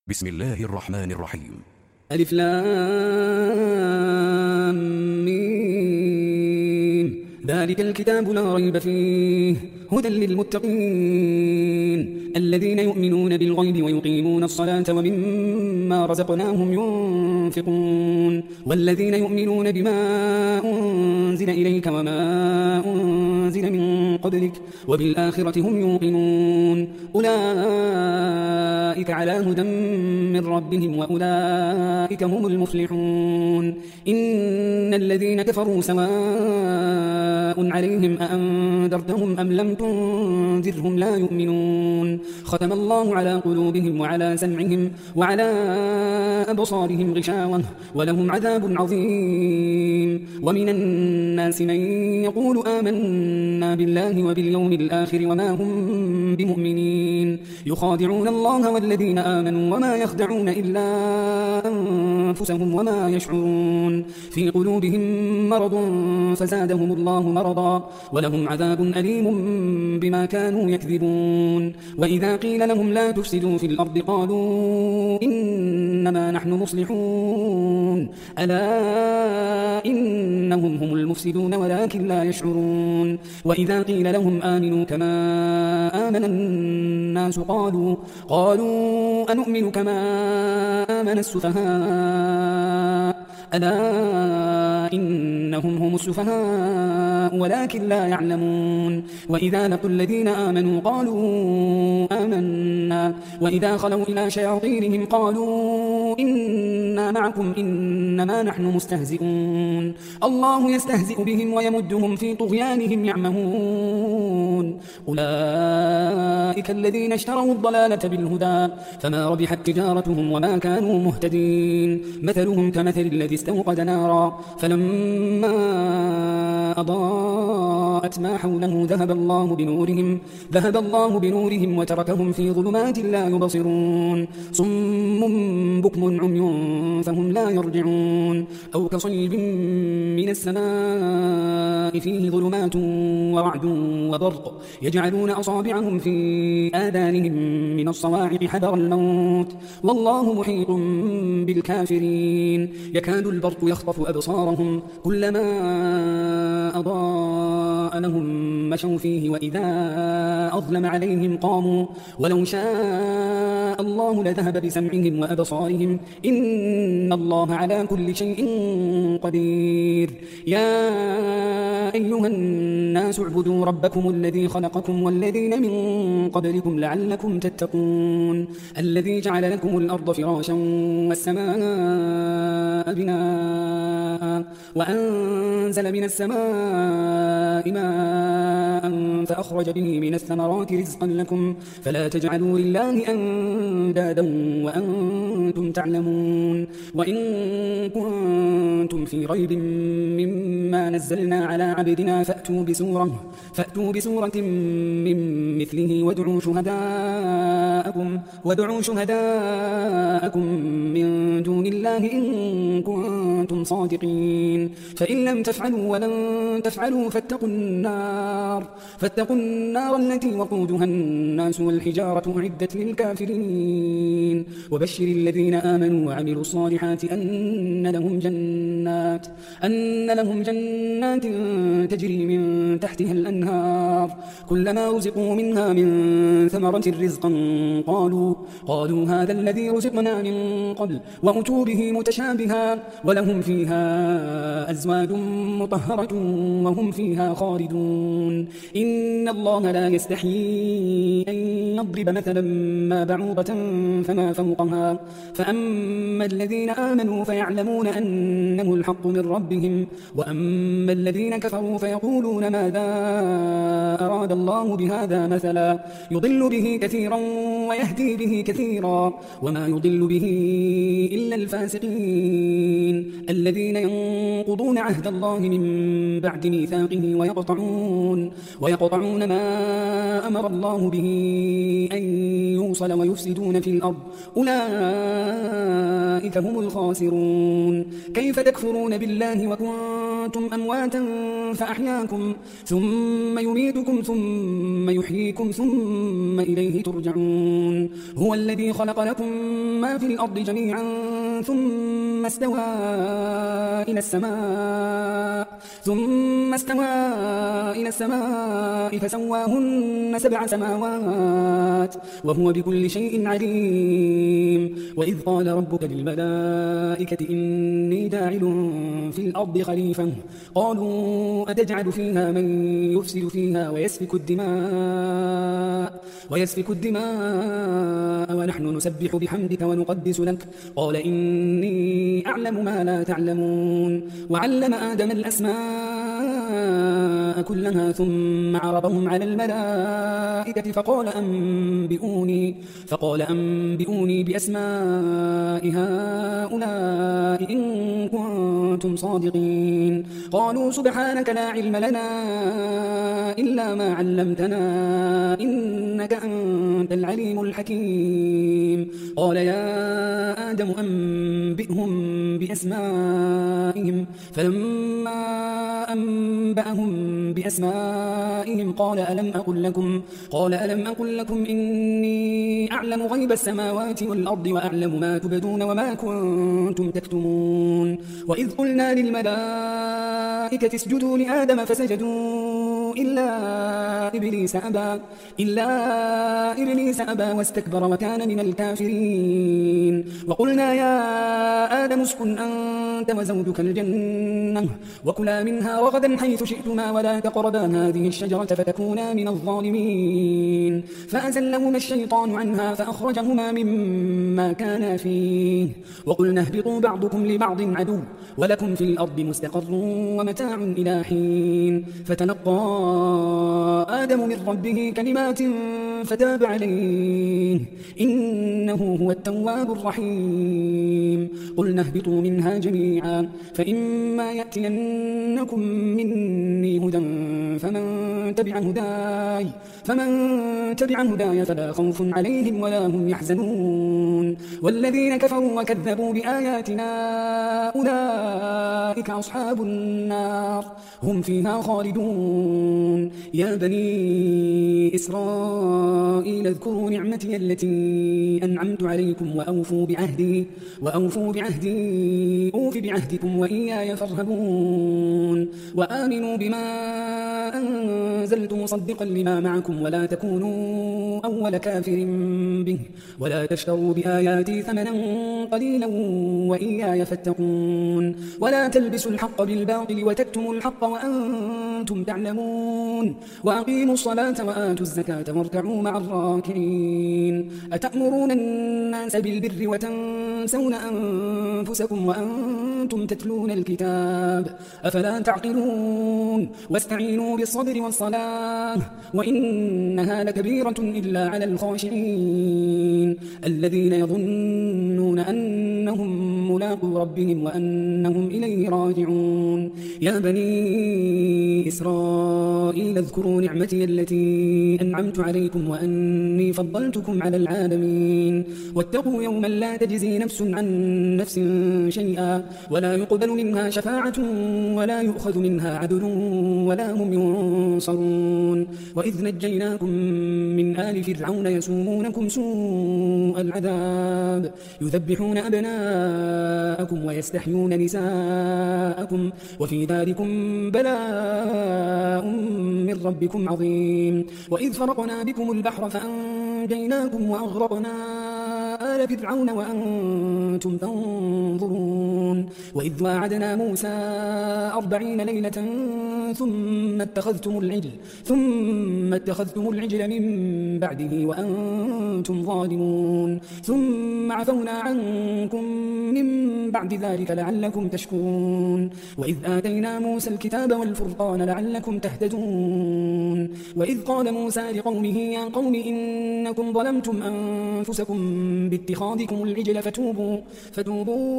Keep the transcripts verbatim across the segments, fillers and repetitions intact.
بسم الله الرحمن الرحيم. ألف لام ميم. ذلك الكتاب لا ريب فيه هدى للمتقين الذين يؤمنون بالغيب ويقيمون الصلاة ومما رزقناهم ينفقون والذين يؤمنون بما أنزل إليك وما أنزل من قبلك وبالآخرة هم يوقنون أولئك على هدى من ربهم وأولئك هم المفلحون. إن الذين كفروا سواء عليهم أأنذرتهم أم لم تنذرهم لا يؤمنون. ختم الله على قلوبهم وعلى سمعهم وعلى أبصارهم غشاوة ولهم عذاب عظيم. ومن الناس من يقول آمنا بالله وباليوم الآخر وما هم بمؤمنين يخادعون الله والذين آمنوا وما يخدعون إلا أنفسهم وما يشعرون. في قلوبهم مرض فزادهم الله مرضا ولهم عذاب أليم بما كانوا يكذبون. وإذا قيل لهم لا تفسدوا في الأرض قالوا إنما نحن مصلحون ألا إنهم هم المفسدون ولكن لا يشعرون. وإذا قيل لهم آمنوا كما آمن الناس قالوا قالوا أنؤمن كما آمن السفهاء ألا إنهم هم السفهاء ولكن لا يعلمون. وإذا لقوا الذين آمنوا قالوا آمنا وإذا خلوا إلى شياطينهم قالوا إنا معكم إنما نحن مستهزئون. الله يستهزئ بهم ويمدهم في طغيانهم يعمهون. أولئك الذين اشتروا الضلالة بالهدى فما ربحت تجارتهم وما كانوا مهتدين. مثلهم كمثل الذي استوقد نارا فلما أضاءت ما حوله ذهب الله بنورهم ذهب الله بنورهم وتركهم في ظلمات لا يبصرون. صم بكم عمي فهم لا يرجعون. أو كصيب من السماء فيه ظلمات ورعد وبرق يجعلون أصابعهم في آذانهم من الصواعق حذر الموت والله محيط بالكافرين. يكاد البرق يخطف أبصارهم كلما أضاء لهم مشوا فيه وإذا أظلم عليهم قاموا ولو شاء الله لذهب بسمعهم وأبصارهم إن الله على كل شيء قدير. يا أيها الناس اعبدوا ربكم الذي خلقكم والذين من قبلكم لعلكم تتقون الذي جعل لكم الأرض فراشا والسماء بناء وأنزل من السماء ماء فأخرج به من الثمرات رزقا لكم فلا تجعلوا لله أندادا وأنتم تعلمون. وإن كنتم في ريب مما نزلنا على عبدنا فأتوا بسورة فأتوا بسورة من مثله وادعوا شهداءكم وادعوا شهداءكم من دون الله إن كنتم صادقين. فإن لم تفعلوا ولن تفعلوا فاتقوا النار فاتقوا النار التي وقودها الناس والحجارة أعدت للكافرين. وبشر الذين آمنوا وعملوا الصالحات أن لهم جنات أن لهم جنات تجري من تحتها الأنهار كلما رزقوا منها من ثمرة رزقا قالوا قالوا هذا الذي رزقنا من قبل وأتوا به متشابها ولهم فيها أزواج مطهرة وهم فيها خالدون. إن الله لا يستحيي أن يضرب مثلا ما بعوضة فما فوقها فأما الذين آمنوا فيعلمون أنه الحق من ربهم وأما الذين كفروا فيقولون ماذا أراد الله بهذا مثلا يضل به كثيرا ويهدي به كثيرا وما يضل به إلا الفاسقين الذين ينقضون عهد الله من بعد ميثاقه ويقطعون ويقطعون ما أمر الله به أن يوصل ويفسدون في الأرض أولئك أولئك هم الخاسرون. كيف تكفرون بالله وكنتم أمواتا فأحياكم ثم يميتكم ثم يحييكم ثم إليه ترجعون. هو الذي خلق لكم ما في الأرض جميعا ثم استوى إلى السماء ثم استوى إلى السماء فسواهن سبع سماوات وهو بكل شيء عليم. وإذ قال ربك للملائكة إني جاعل في الأرض خليفة قالوا أتجعل فيها من يفسد فيها ويسفك الدماء ويسفك الدماء ونحن نسبح بحمدك ونقدس لك قال إني أعلم ما لا تعلمون. وعلم آدم الأسماء كلها ثم عرضهم على الملائكة فقال أنبئوني فقال أنبئوني بأسماء هؤلاء إن كنتم صادقين. قالوا سبحانك لا علم لنا إلا ما علمتنا إنك أنت العليم الحكيم. قال يا آدم أنبئهم بأسمائهم فلما أنبأهم بأسمائهم قال ألم أقل لكم قال ألم أقل لكم إني أعلم غيب السماوات والأرض وأعلم ما تبدون وما كنتم تكتمون. وإذ قلنا للملائكة اسجدوا لآدم فسجدوا إلا إبليس أبى إلا إبليس أبى واستكبر وكان من الكافرين. وقلنا يا آدم اسكن أنت وزوجك الجنة وكلا منها رغدا حيث شئتما ولا تقربا هذه الشجرة فتكونا من الظالمين. فأزلهما الشيطان عنها فأخرجهما مما كانا فيه وقلنا اهبطوا بعضكم لبعض عدو ولكم في الأرض مستقر ومتاع إلى حين. فتلقى آدم من ربه كلمات فتاب عليه إنه هو التواب الرحيم. قلنا اهبطوا منها جميعا فإما يأتينكم مني هدى فمن تبع هداي فمن تبع هداي فلا خوف عليهم ولا هم يحزنون. والذين كفروا وكذبوا بآياتنا أولئك أصحاب النار هم فيها خالدون. يا بني إسرائيل اذكروا نعمتي التي أنعمت عليكم وأوفوا بعهدي وأوفوا بعهدي أوف بعهدكم وإياي فارهبون. وآمنوا بما أنزلت مصدقا لما معكم ولا تكونوا أول كافر به ولا تشتروا بآياتي ثمنا قليلا وإياي فاتقون. ولا تلبسوا الحق بالباطل وتكتموا الحق وأنتم تعلمون. وأقيموا الصلاة وآتوا الزكاة واركعوا مع الراكعين. أتأمرون الناس بالبر وتنسون أنفسكم وأنتم تتلون الكتاب أفلا تعقلون. واستعينوا بالصبر والصلاة وإنها لكبيرة إلا على الخاشعين الذين يظنون أنهم ملاقو ربهم وأنهم إليه راجعون. يا بني إسرائيل اذكروا نعمتي التي أنعمت عليكم وأني فضلتكم على العالمين. واتقوا يوما لا تجزي نفس عن نفس شيئا ولا يقبل منها شفاعة ولا يؤخذ منها عدل ولا هم ينصرون. وإذ نجيناكم من آل فرعون يسومونكم سوء العذاب يذبحون أبناءكم ويستحيون نساءكم وفي ذلكم بلاء من ربكم عظيم. وإذ فرقنا بكم البحر فأنجيناكم وأغرقنا آل فرعون وأنتم تنظرون. وإذ واعدنا موسى أربعين ليلة ثم اتخذتم العجل ثم اتخذتم العجل من بعده وأنتم ظالمون ثم عفونا عنكم من بعد ذلك لعلكم تشكرون. وإذ آتينا موسى الكتاب والفرقان لعلكم تهتدون. وإذ قال موسى لقومه يا قوم إنكم ظلمتم أنفسكم باتخاذكم العجل فتوبوا,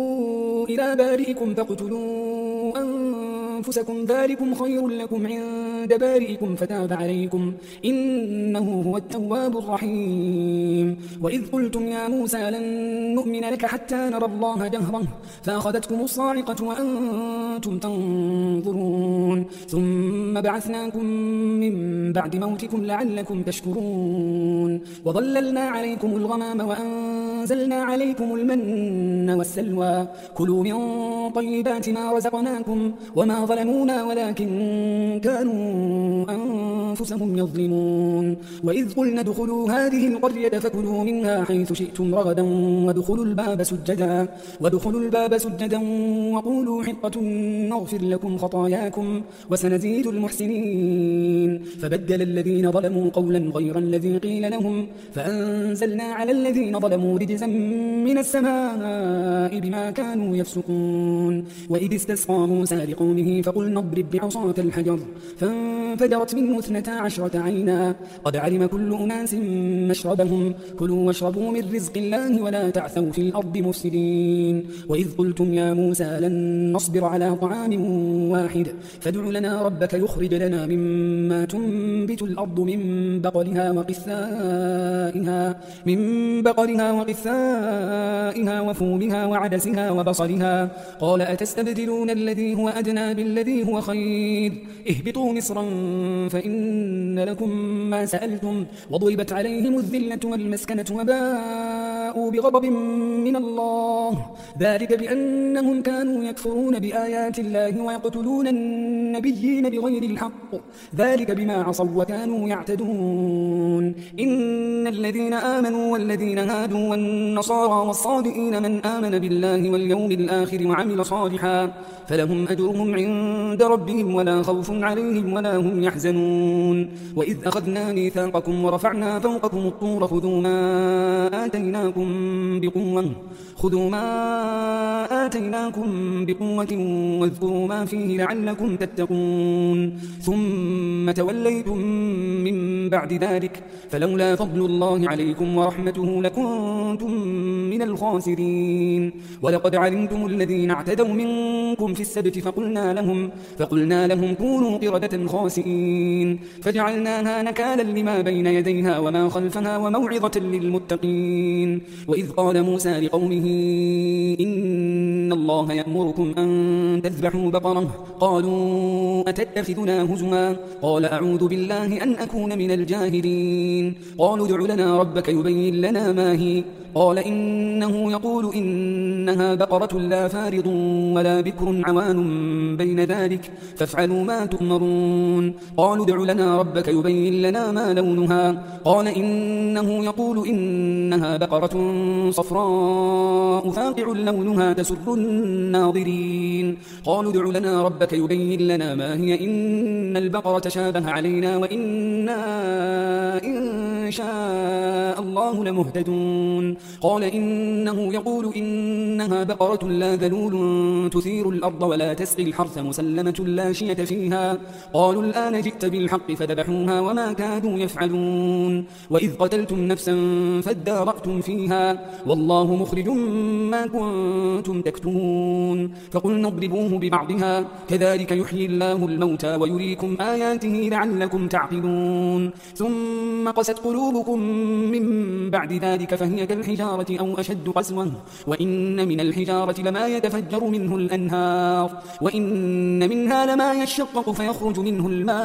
فتوبوا إلى بارئكم فاقتلوا أنفسكم ذلكم خير لكم عند عند بارئكم فتاب عليكم إنه هو التواب الرحيم وإذ قلتم يا موسى لن نؤمن لك حتى نرى الله جهرا فأخذتكم الصاعقة وأنتم تنظرون ثم بعثناكم من بعد موتكم لعلكم تشكرون وظللنا عليكم الغمام وأنزلنا عليكم المن والسلوى كلوا من طيبات ما رزقناكم وما ظلمونا ولكن كانوا أنفسهم يظلمون وإذ قلنا ادخلوا هذه القرية فكلوا منها حيث شئتم رغدا وادخلوا الباب سجدا وادخلوا الباب سجدا وقولوا حطة نغفر لكم خطاياكم وسنزيد المحسنين فبدل الذين ظلموا قولا غير الذي قيل لهم فأنزلنا على الذين ظلموا رجزا من السماء بما كانوا يفسقون وإذ استسقى موسى لقومه فقلنا اضرب بعصاك الحجر فانفجرت منه اثنتا عشرة عينا قد علم كل أناس مشربهم كلوا واشربوا من رزق الله ولا تعثوا في الأرض مفسدين وإذ قلتم يا موسى لن نصبر على طعام واحد فادع لنا ربك يخرج لنا مما تنبت الأرض من بقلها وقثائها من بقلها وقثائها وفومها وعدسها وبصلها قال أتستبدلون الذي هو أدنى بالذي هو خير اهبطوا مصرا فإن لكم ما سألتم وضربت عليهم الذلة والمسكنة وباءوا بغضب من الله ذلك بأنهم كانوا يكفرون بآيات الله ويقتلون النبيين بغير الحق ذلك بما عصوا وكانوا يعتدون إن الذين آمنوا والذين هادوا والنصارى والصابئين من آمن بالله واليوم الآخر وعمل صالحا فلهم أجرهم عند ربهم ولا خوف عليهم ولا هم يحزنون وإذ أخذنا ميثاقكم ورفعنا فوقكم الطور خذوا ما آتيناكم بقوة خذوا ما آتيناكم بقوة واذكروا ما فيه لعلكم تتقون ثم توليتم من بعد ذلك فلولا فضل الله عليكم ورحمته لكنتم من الخاسرين ولقد علمتم الذين اعتدوا منكم في السبت فقلنا لهم فقلنا لهم كونوا قردة خاسئين فجعلناها نكالا لما بين يديها وما خلفها وموعظة للمتقين وإذ قال موسى لقومه إن الله يأمركم أن تذبحوا بقرة قالوا أتتخذنا هزوا قال أعوذ بالله أن أكون من الجاهلين قالوا ادع لنا ربك يبين لنا ما هي قال إنه يقول إنها بقرة لا فارض ولا بكر عوان بين ذلك فافعلوا ما تؤمرون قالوا ادع لنا ربك يبين لنا ما لونها قال إنه يقول إنها بقرة صفراء فاقع لونها تسر الناظرين قالوا ادع لنا ربك يبين لنا ما هي إن البقرة شابه علينا وإنا إن شاء الله لمهتدون قال إنه يقول إنها بقرة لا ذلول تثير الأرض ولا تسقي الحرث مسلمة لا شية فيها قالوا الآن جئت بالحق فذبحوها وما كادوا يفعلون وإذ قتلتم نفسا فادارأتم فيها والله مخرج ما كنتم تكتمون فقلنا اضربوه ببعضها كذلك يحيي الله الموتى ويريكم آياته لعلكم تعقلون ثم قست قلوبكم من بعد ذلك فهي كالحجارة أو أشد قسوة وإن من الحجارة لما يتفجر منه الأنهار وإن منها لما يشقق فيخرج منه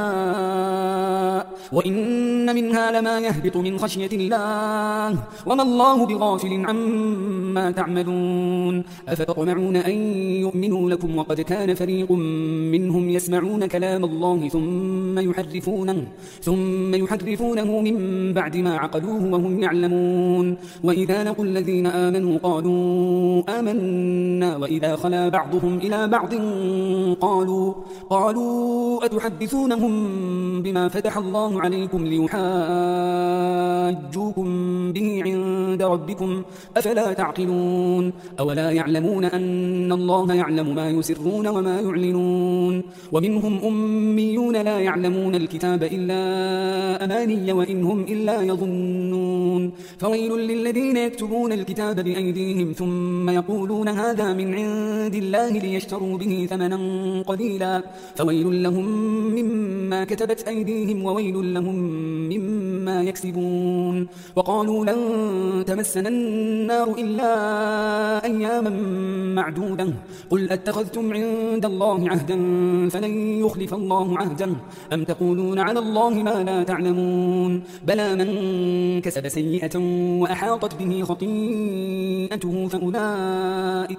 الماء وإن منها لما يهبط من خشية الله وما الله بغافل عما تعملون أفتطمعون أن يؤمنوا لكم وقد كان فريق منهم يسمعون كلام الله ثم يحرفونه ثم يحرفونه من بعد ما عقلوه وهم يعلمون وإذا لقوا الذين آمنوا قالوا آمنا وإذا خلا بعضهم إلى بعض قالوا قالوا أتحدثونهم بما فتح الله عليكم ليحاجوكم به عند ربكم أفلا تعقلون أولا يعلمون أن الله يعلم ما يسرون وما يعلنون ومنهم أميون لا يعلمون الكتاب إلا أماني وإن هم إلا يظنون فويل للذين يكتبون الكتاب بأيديهم ثم يقولون هذا من عند الله ليشتروا به ثمنا قليلا فويل لهم مما كتبت أيديهم وويل لهم مما يكسبون. وقالوا لن تمسنا النار إلا أياما معدودة قل أتخذتم عند الله عهدا فلن يخلف الله عهدا أم تقولون على الله ما لا تعلمون بلى من كسب سيئة وأحاطت به خطيئته فأولئك,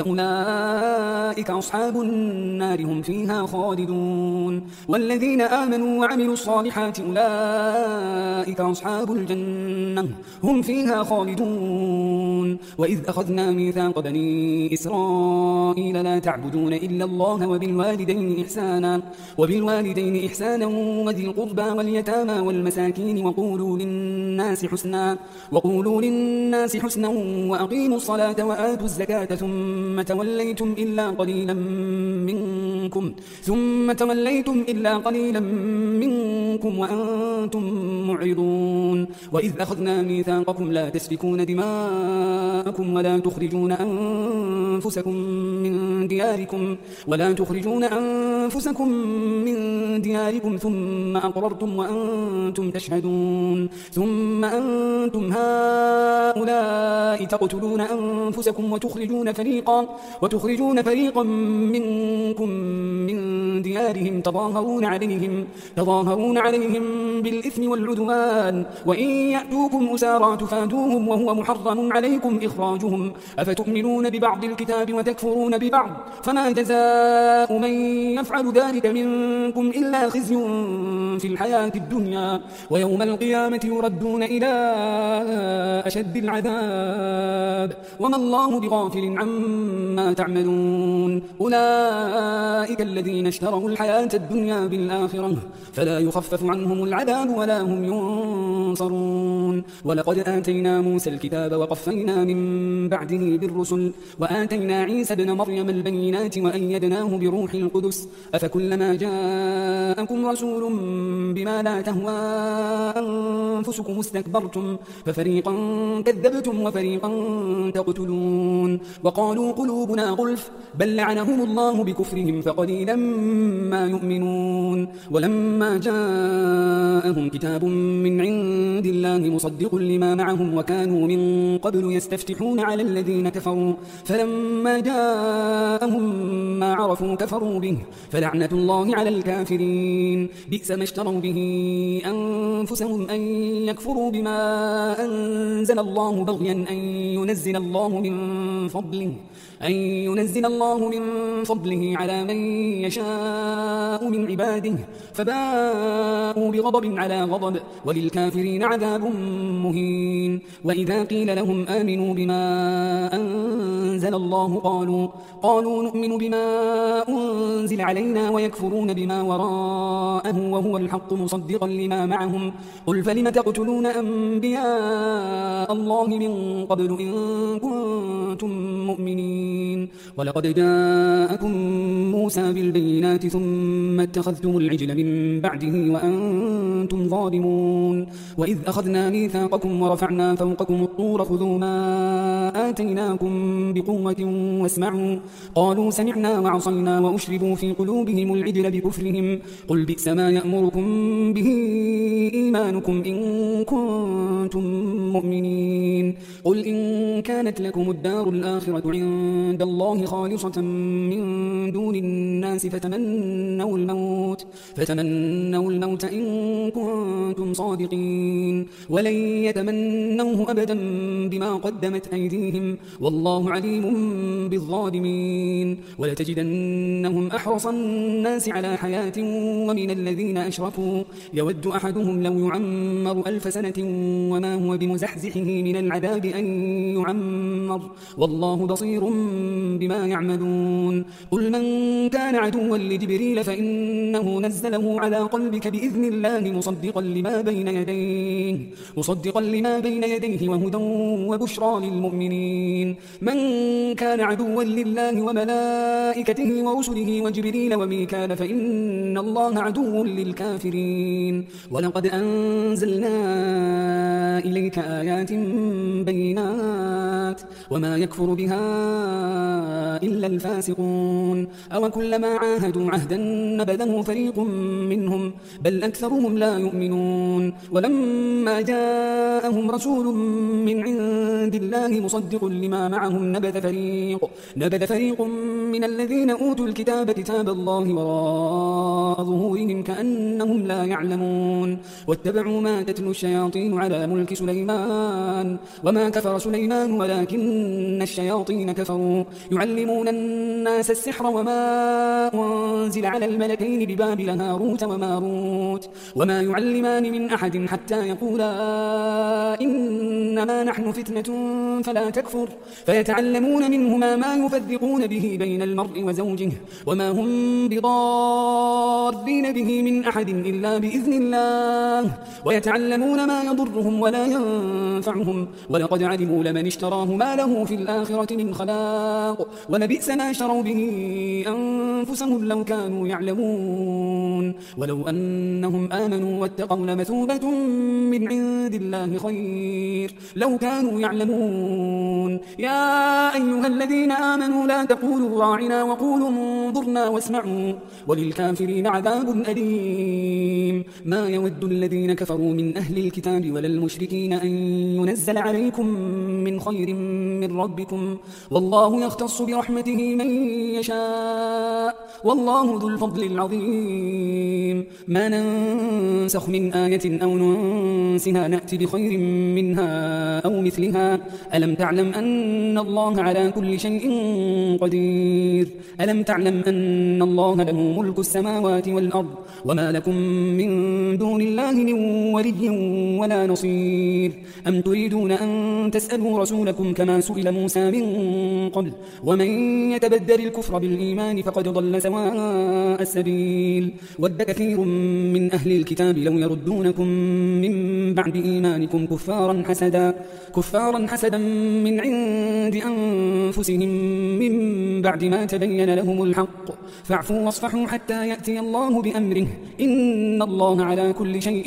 فأولئك أصحاب النار هم فيها خالدون. والذين آمنوا وعملوا الصالحات أولئك أصحاب الجنة هم فيها خالدون. وإذ أخذنا ميثاق بني إسرائيل لا تعبدون إلا الله وبالوالدين إحسانا وبالوالدين إحسانا وذي القربى واليتامى والمساكين وقولوا للناس حسنا وقولوا للناس حسنا وأقيموا الصلاة وآتوا الزكاة ثم توليتم إلا قليلا منكم ثم توليتم إلا قليلا منكم وأنتم معرضون. وإذ أخذنا ميثاقكم لا تسفكون دماءكم ولا تخرجون أنفسكم من دياركم ولا تخرجون أنفسكم من دياركم ثم أقررتم وأنتم تشهدون ثم أنتم هؤلاء تقتلون أنفسكم وتخرجون فريقا وتخرجون فريقا منكم من ديارهم تظاهرون عليهم تظاهرون عليهم بالإثم والعدوان وإن يأتوكم أسارى تفادوهم وهو محرم عليكم إخراجهم أفتؤمنون ببعض الكتاب وتكفرون ببعض فما جزاء من يفعل ذلك منكم إلا خزي في الحياة الدنيا ويوم القيامة يردون إلى أشد العذاب وما الله بغافل عما تعملون. أولئك الذين اشتروا الحياة الدنيا بالآخرة فلا يخفف عنهم العذاب ولا هم ينصرون. ولقد آتينا موسى الكتاب وقفينا من بعده بالرسل وآتينا عيسى ابن مريم البينات وأيدناه بروح القدس أفكلما جاءكم رسول بما لا تهوى أنفسكم استكبرتم ففريقا كذبتم وفريقا تقتلون. وقالوا قلوبنا غلف بل لعنهم الله بكفرهم فقليلا ما يؤمنون. ولما جاءهم كتاب من عند الله مصدق لما معهم وكانوا من قبل يستفتحون على الذين كفروا فلما جاءهم ما عرفوا كفروا به فلعنة الله على الكافرين. بئس ما اشتروا به أنفسهم أن يكفروا بما أنزل الله بغيا أن ينزل الله من فضله أن ينزل الله من فضله على من يشاء من عباده فباءوا بغضب على غضب وللكافرين عذاب مهين. وإذا قيل لهم آمنوا بما أنزل الله قالوا قالوا نؤمن بما أنزل علينا ويكفرون بما وراءه وهو الحق مصدقا لما معهم قل فلم تقتلون أنبياء الله من قبل إن كنتم مؤمنين. ولقد جاءكم موسى بالبينات ثم اتخذتم العجل من بعده وأنتم ظالمون. وإذ أخذنا ميثاقكم ورفعنا فوقكم الطور خذوا ما آتيناكم بقوة واسمعوا قالوا سمعنا وعصينا وأشربوا في قلوبهم العجل بكفرهم قل بئس ما يأمركم به إيمانكم إن كنتم مؤمنين. قل إن كانت لكم الدار الآخرة عند الله خالصة من دون الناس فتمنوا الموت فتمنوا الموت إن كنتم صادقين ولن يتمنوه أبدا بما قدمت أيديهم والله عليم بالظالمين. ولتجدنهم أحرص الناس على حياة ومن الذين أشركوا يود أحدهم لو يعمر ألف سنة وما هو بمزحزحه من العذاب أن يعمر والله بصير بما يعملون قل من كان عدوا لجبريل فإنه نزله على قلبك بإذن الله مصدقا لما بين يديه مصدقا لما بين يديه وهدى وبشرى للمؤمنين من كان عدوا لله وملائكته ورسله وجبريل وميكال فإن الله عدو للكافرين ولقد أنزلنا إليك آيات بينات وما يكفر بها إلا الفاسقون أو كلما عاهدوا عهدا نبذه فريق منهم بل أكثرهم لا يؤمنون ولما جاءهم رسول من عند الله مصدق لما معهم نبذ فريق نبذ فريق من الذين أوتوا الكتاب كتاب الله وراء ظهورهم كأنهم لا يعلمون واتبعوا ما تتلو الشياطين على ملك سليمان وما كفر سليمان ولكن الشياطين كفروا يعلمون الناس السحر وما أنزل على الملكين ببابل هاروت وماروت وما يعلمان من أحد حتى يقولا إنما نحن فتنة فلا تكفر فيتعلمون منهما ما يفرقون به بين المرء وزوجه وما هم بضارين به من أحد إلا بإذن الله ويتعلمون ما يضرهم ولا ينفعهم ولقد علموا لمن اشتراه ما له في الآخرة من خلاق ولبئس ما شروا به أنفسهم لو كانوا يعلمون ولو أنهم آمنوا واتقوا لمثوبة من عند الله خير لو كانوا يعلمون يا أيها الذين آمنوا لا تقولوا راعنا وقولوا انظرنا واسمعوا وللكافرين عذاب أليم ما يود الذين كفروا من أهل الكتاب ولا المشركين أن ينزل عليكم من خير من ربكم والله يختص برحمته من يشاء والله ذو الفضل العظيم ما ننسخ من آية أو ننسها نأتي بخير منها أو مثلها ألم تعلم أن الله على كل شيء قدير ألم تعلم أن الله له ملك السماوات والأرض وما لكم من دون الله من ولي ولا نصير أم تريدون أن تسألوا رسولكم كما سئل موسى من قبل ومن يتبدل الكفر بالإيمان فقد ضل سواء السبيل ود كثير من أهل الكتاب لو يردونكم من بعد إيمانكم كفارا حسدا كفارا حسدا من عند أنفسهم من بعد ما تبين لهم الحق فاعفوا واصفحوا حتى يأتي الله بأمره إن الله على كل شيء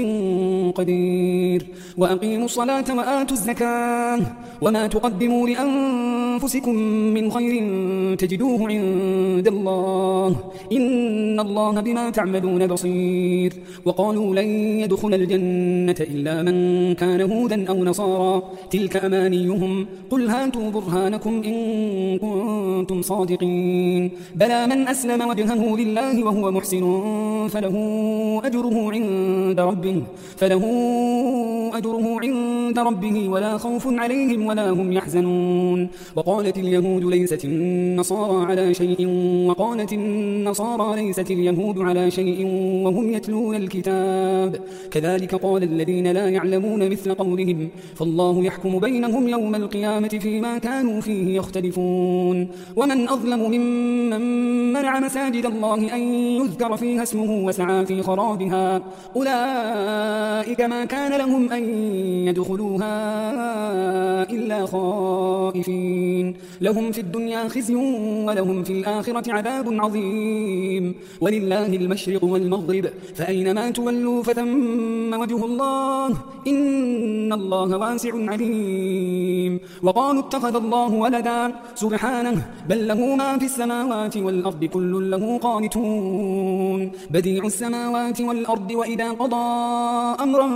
قدير وأقيموا الصلاة وآتوا الزكاة وما تقدموا لأنفسكم من خير تجدوه عند الله إن الله بما تعملون بصير وقالوا لن يدخل الجنة إلا من كان هودا أو نصارى تلك أمانيهم قل هاتوا برهانكم إن كنتم صادقين بلى من أسلم وجهه لله وهو محسن فله أجره عند ربه فله أجره عند ربه ولا خوف عليهم ولا هم يحزنون وقالت اليهود ليست النصارى على شيء وقالت النصارى ليست اليهود على شيء وهم يتلون الكتاب كذلك قال الذين لا يعلمون مثل قولهم فالله يحكم بينهم يوم القيامة فيما كانوا فيه يختلفون ومن أظلم ممن منع مساجد الله أن يذكر فيها اسمه وسعى في خرابها أولئك ما كان لهم أن يدخلوها إلا خائفين لهم في الدنيا خزي ولهم في الآخرة عذاب عظيم ولله المشرق والمغرب فأينما تولوا فثم وجه الله إن الله واسع عليم وقالوا اتخذ الله ولدا سبحانه بل له ما في السماوات والأرض كل له قانتون بديع السماوات والأرض وإذا قضى أمرا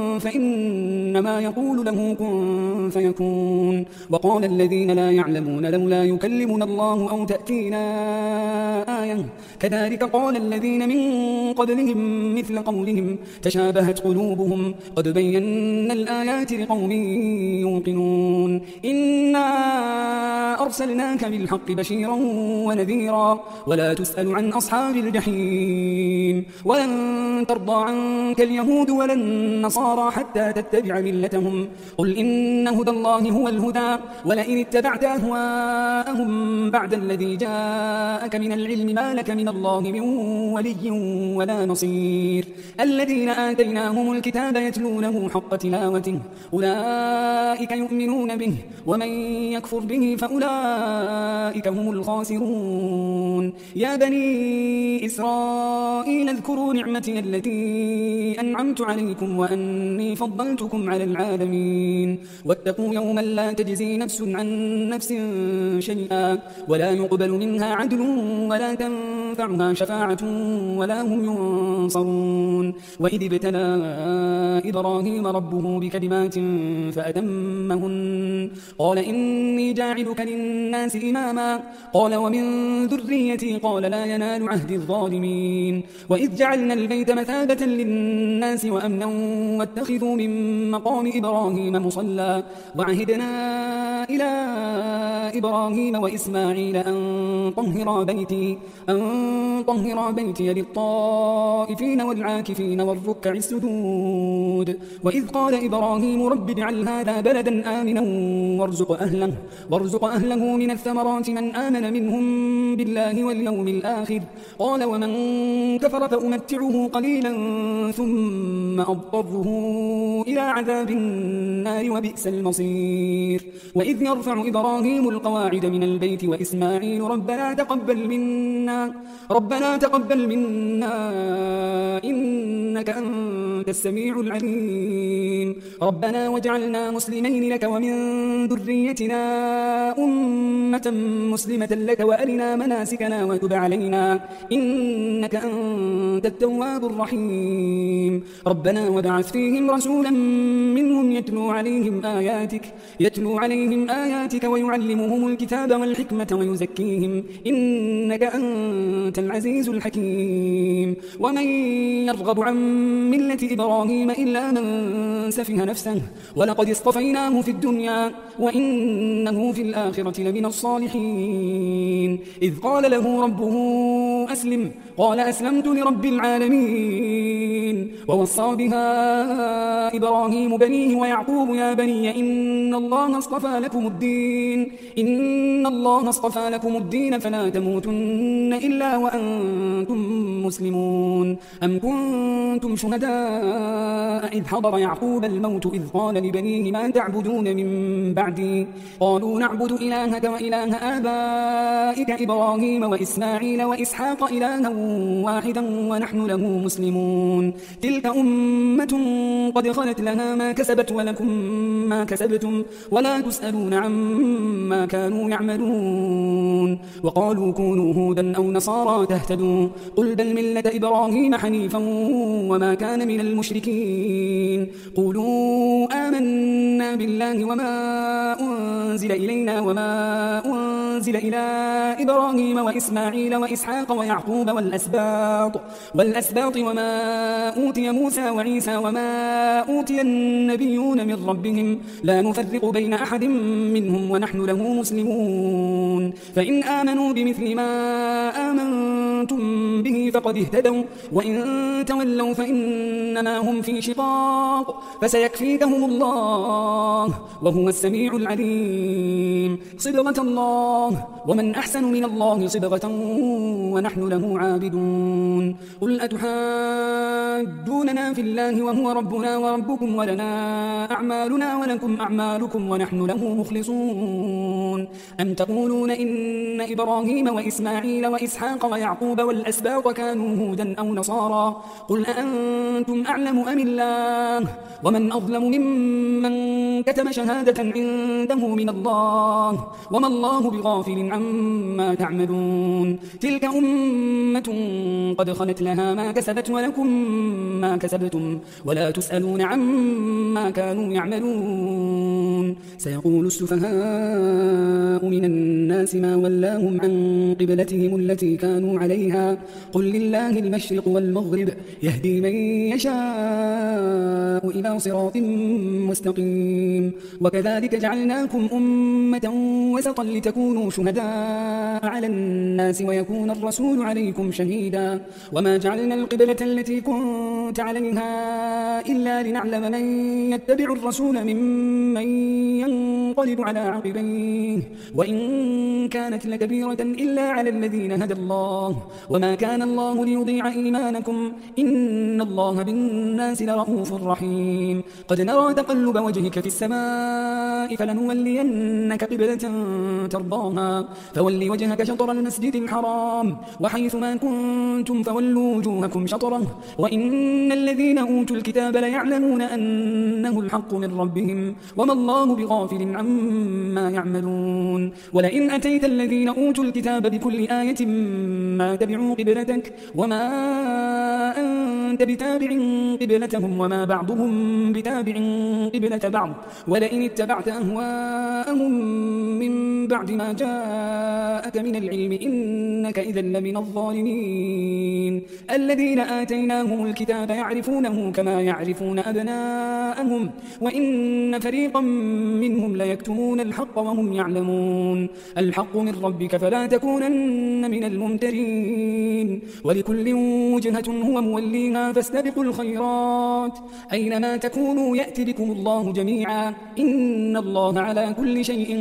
فإنما يقول له كن فيكون وقال الذين لا يعلمون لولا يكلمنا الله أو تأتينا آية كذلك قال الذين من قبلهم مثل قولهم تشابهت قلوبهم قد بينا الآيات لقوم يوقنون إنا أرسلناك بالحق بشيرا ونذيرا ولا تسأل عن أصحاب الجحيم ولن ترضى عنك اليهود ولا النصارى حتى تتبع ملتهم قل إن هدى الله هو الهدى ولئن اتبعت أهواءهم بعد الذي جاءك من العلم ما لك من الله من ولي ولا نصير الذين آتيناهم الكتاب يتلونه حق تلاوته أولئك يؤمنون به ومن يكفر به فأولئك هم الخاسرون يا بني إسرائيل اذكروا نعمتي التي أنعمت عليكم وأني فضلتكم على العالمين واتقوا يوما لا تجزي نفس عن نفس شيئا ولا يقبل منها عدل ولا تنفعها شفاعة ولا هم ينصرون وإذ ابتلى إبراهيم ربه بكلمات فأتمهن قال إني جاعلك للناس إماما قال ومن ذريتي قال لا ينال عهد الظالمين وإذ جعلنا البيت مثابة للناس وأمنا واتخذوا من مقام إبراهيم مصلى وعهدنا إلى إبراهيم وإسماعيل أن طهرا بيتي أن طهرا بيتي للطائفين والعاكفين والركع السجود وإذ قال إبراهيم رب اجعل هذا بلدا آمنا وارزق أهله وارزق أهله من الثمرات من آمن منهم بالله واليوم الآخر قال ومن كفر فأمتعه قليلا ثم أضطره إلى عذاب النار وبئس المصير وإذ يرفع إبراهيم القواعد من البيت وإسماعيل ربنا تقبل منا ربنا تقبل منا إنك أنت السميع العليم ربنا واجعلنا مسلمين لك ومن ذريتنا أمة مسلمة لك وأرنا مناسكنا وتب علينا إنك أنت التواب الرحيم ربنا وابعث فيهم رسولا منهم يتلو عليهم آياتك يتلو عليهم آياتك ويعلمهم الكتاب والحكمة ويزكيهم إنك أنت العزيز الحكيم ومن يرغب عن ملة إبراهيم إلا من سفه نفسه ولقد اصطفيناه في الدنيا وإنه في الآخرة لمن الصالحين إذ قال له ربه أسلم قال أسلمت لرب العالمين ووصى بها إبراهيم بنيه ويعقوب يا بني إن الله اصطفى لكم الدين إن الله اصطفى لكم الدين فلا تموتن إلا وأنتم مسلمون أم كنتم شهداء إذ حضر يعقوب الموت إذ قال لبنيه ما تعبدون من بعدي قالوا نعبد إلهك وإله آبائك إبراهيم وإسماعيل وإسحاق إلها واحدا ونحن له مسلمون تلك أمة قد خلت لها ما كسبت ولكم ما كسبتم ولا تسألون عما كانوا يعملون وقالوا كونوا هودا أو نصارى تهتدوا قل بل ملة إبراهيم حنيفا وما كان من المشركين قولوا آمنا بالله وما أنزل إلينا وما أنزل إلى إبراهيم وإسماعيل وإسحاق ويعقوب والأسباط والأسباط وما أوتي موسى وعيسى وما أوتي النبيون من ربهم لا نفرق بين أحد منهم ونحن له مسلمون فإن آمنوا بمثل ما آمنتم به فقد اهتدوا وإن تولوا فإنما هم في شقاق فسيكفيكهم الله وهو السميع العليم صبغة الله ومن أحسن من الله صبغة ونحن له عابدون قل أتحاجوننا في الله وهو ربنا وربكم ولنا أعمالنا ولكم أعمالكم ونحن له مخلصون أم تقولون إن إبراهيم وإسماعيل وإسحاق ويعقوب والأسباط كانوا هودا أو نصارى قل أأنتم أعلم أم الله ومن أظلم ممن كتم شهادة عنده من الله وما الله بغافل عما تعملون تلك أمة قد خلت لها ما كسبت ولكم ما كسبتم ولا تسألون عما كانوا يعملون سيقول السفهاء من الناس الناس ما ولاهم عن قبلتهم التي كانوا عليها قل لله المشرق والمغرب يهدي من يشاء إلى صراط مستقيم وكذلك جعلناكم أمة وسطا لتكونوا شهداء على الناس ويكون الرسول عليكم شهيدا وما جعلنا القبلة التي كنت عليها إلا لنعلم من يتبع الرسول ممن ينقلب على عقبيه وإن كانت لكبيرة إلا على الذين هدى الله وما كان الله ليضيع إيمانكم إن الله بالناس لرؤوف رحيم قد نرى تقلب وجهك في السماء فلنولينك قبلة ترضاها فول وجهك شطر المسجد الحرام وحيث ما كنتم فولوا وجوهكم شطره وإن الذين أوتوا الكتاب ليعلمون أنه الحق من ربهم وما الله بغافل عما يعملون ولئن أتيت الذين أوتوا الكتاب بكل آية ما تبعوا قبلتك وما أنت بتابع قبلتهم وما بعضهم بتابع قبلة بعض ولئن اتبعت أهواءهم من بعد ما جاءك من العلم إنك إذا لمن الظالمين الذين آتيناهم الكتاب يعرفونه كما يعرفون أبناءهم وإن فريقا منهم ليكتمون الحق وهم يعلمون الحق من ربك فلا تكونن من الممترين ولكل وجهة هو موليها فاستبقوا الخيرات أينما تكونوا يأتي بكم الله جميعا إن الله على كل شيء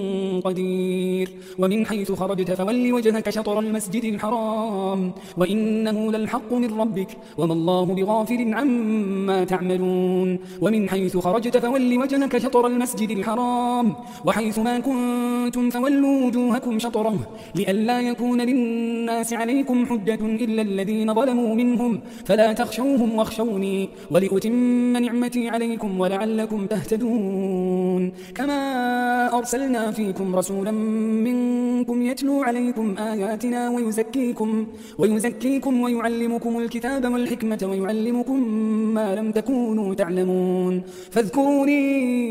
قدير ومن حيث خرجت فول وجهك شطر المسجد الحرام وإنه للحق من ربك وما الله بغافل عما تعملون ومن حيث خرجت فول وجهك شطر المسجد الحرام وحيث ما كنتم فولوا وجوهكم شطره لئلا يكون للناس عليكم حجة إلا الذين ظلموا منهم فلا تخشوهم واخشوني ولأتم نعمتي عليكم ولعلكم تهتدون كما أرسلنا فيكم رسولا منكم يتلو عليكم آياتنا ويزكيكم ويزكيكم ويعلمكم الكتاب والحكمة ويعلمكم ما لم تكونوا تعلمون فاذكروني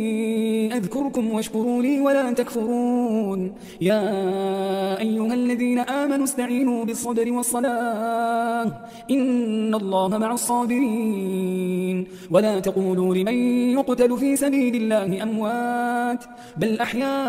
أذكركم واشكروا لي ولا تكفرون يا أيها الذين آمنوا استعينوا بالصبر والصلاة إن الله مع الصابرين ولا تقولوا لمن يقتل في سبيل الله أموات بل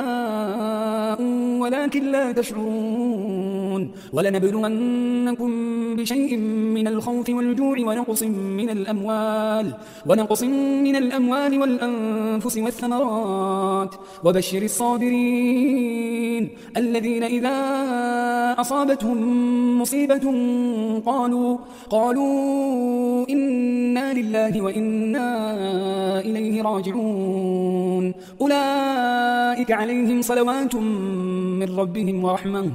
أحياء ولكن لا تشعرون ولنبلونكم بشيء من الخوف والجوع ونقص من الأموال ونقص من الأموال والأنفس والثمرات وبشر الصابرين الذين إذا أصابتهم مصيبة قالوا قالوا إنا لله وإنا إليه راجعون أولئك عليهم صلوات من ربهم ورحمة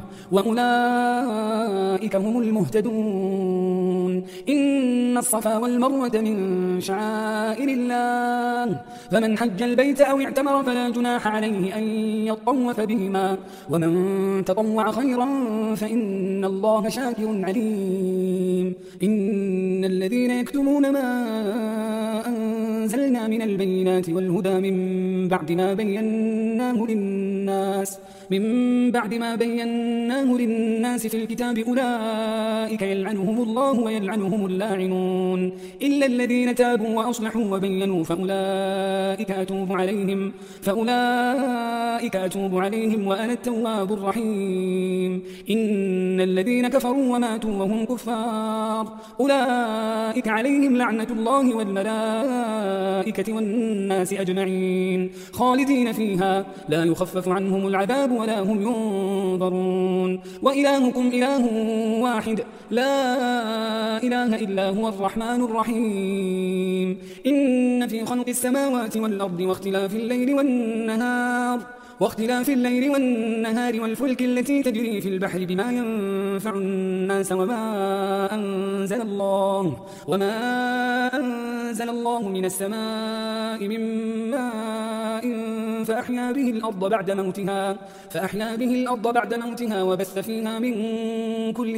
وأولئك هم المهتدون إن الصفا والمروة من شعائر الله فمن حج البيت أو اعتمر فلا جناح عليه أن يطوف بهما ومن تطوع خيرا فإن الله شاكر عليم إن الذين يكتمون ما أنزلنا من البينات والهدى من بعد ما بيناه للناس من بعد ما بيناه للناس في الكتاب أولئك يلعنهم الله ويلعنهم اللاعنون إلا الذين تابوا وأصلحوا وبينوا فأولئك أتوب عليهم فأولئك أتوب عليهم وأنا التواب الرحيم إن الذين كفروا وماتوا وهم كفار أولئك عليهم لعنة الله والملائكة والناس أجمعين خالدين فيها لا يخفف عنهم العذاب ولا هم ينظرون وإلهكم إله واحد لا إله إلا هو الرحمن الرحيم إن في خلق السماوات والأرض واختلاف الليل والنهار واختلاف الليل والنهار والفلك التي تجري في البحر بما ينفع الناس وما أنزل الله وما أنزل الله من السماء من ماء فأحيا به الأرض بعد موتها فأحيا به الأرض بعد موتها وبث فيها من كل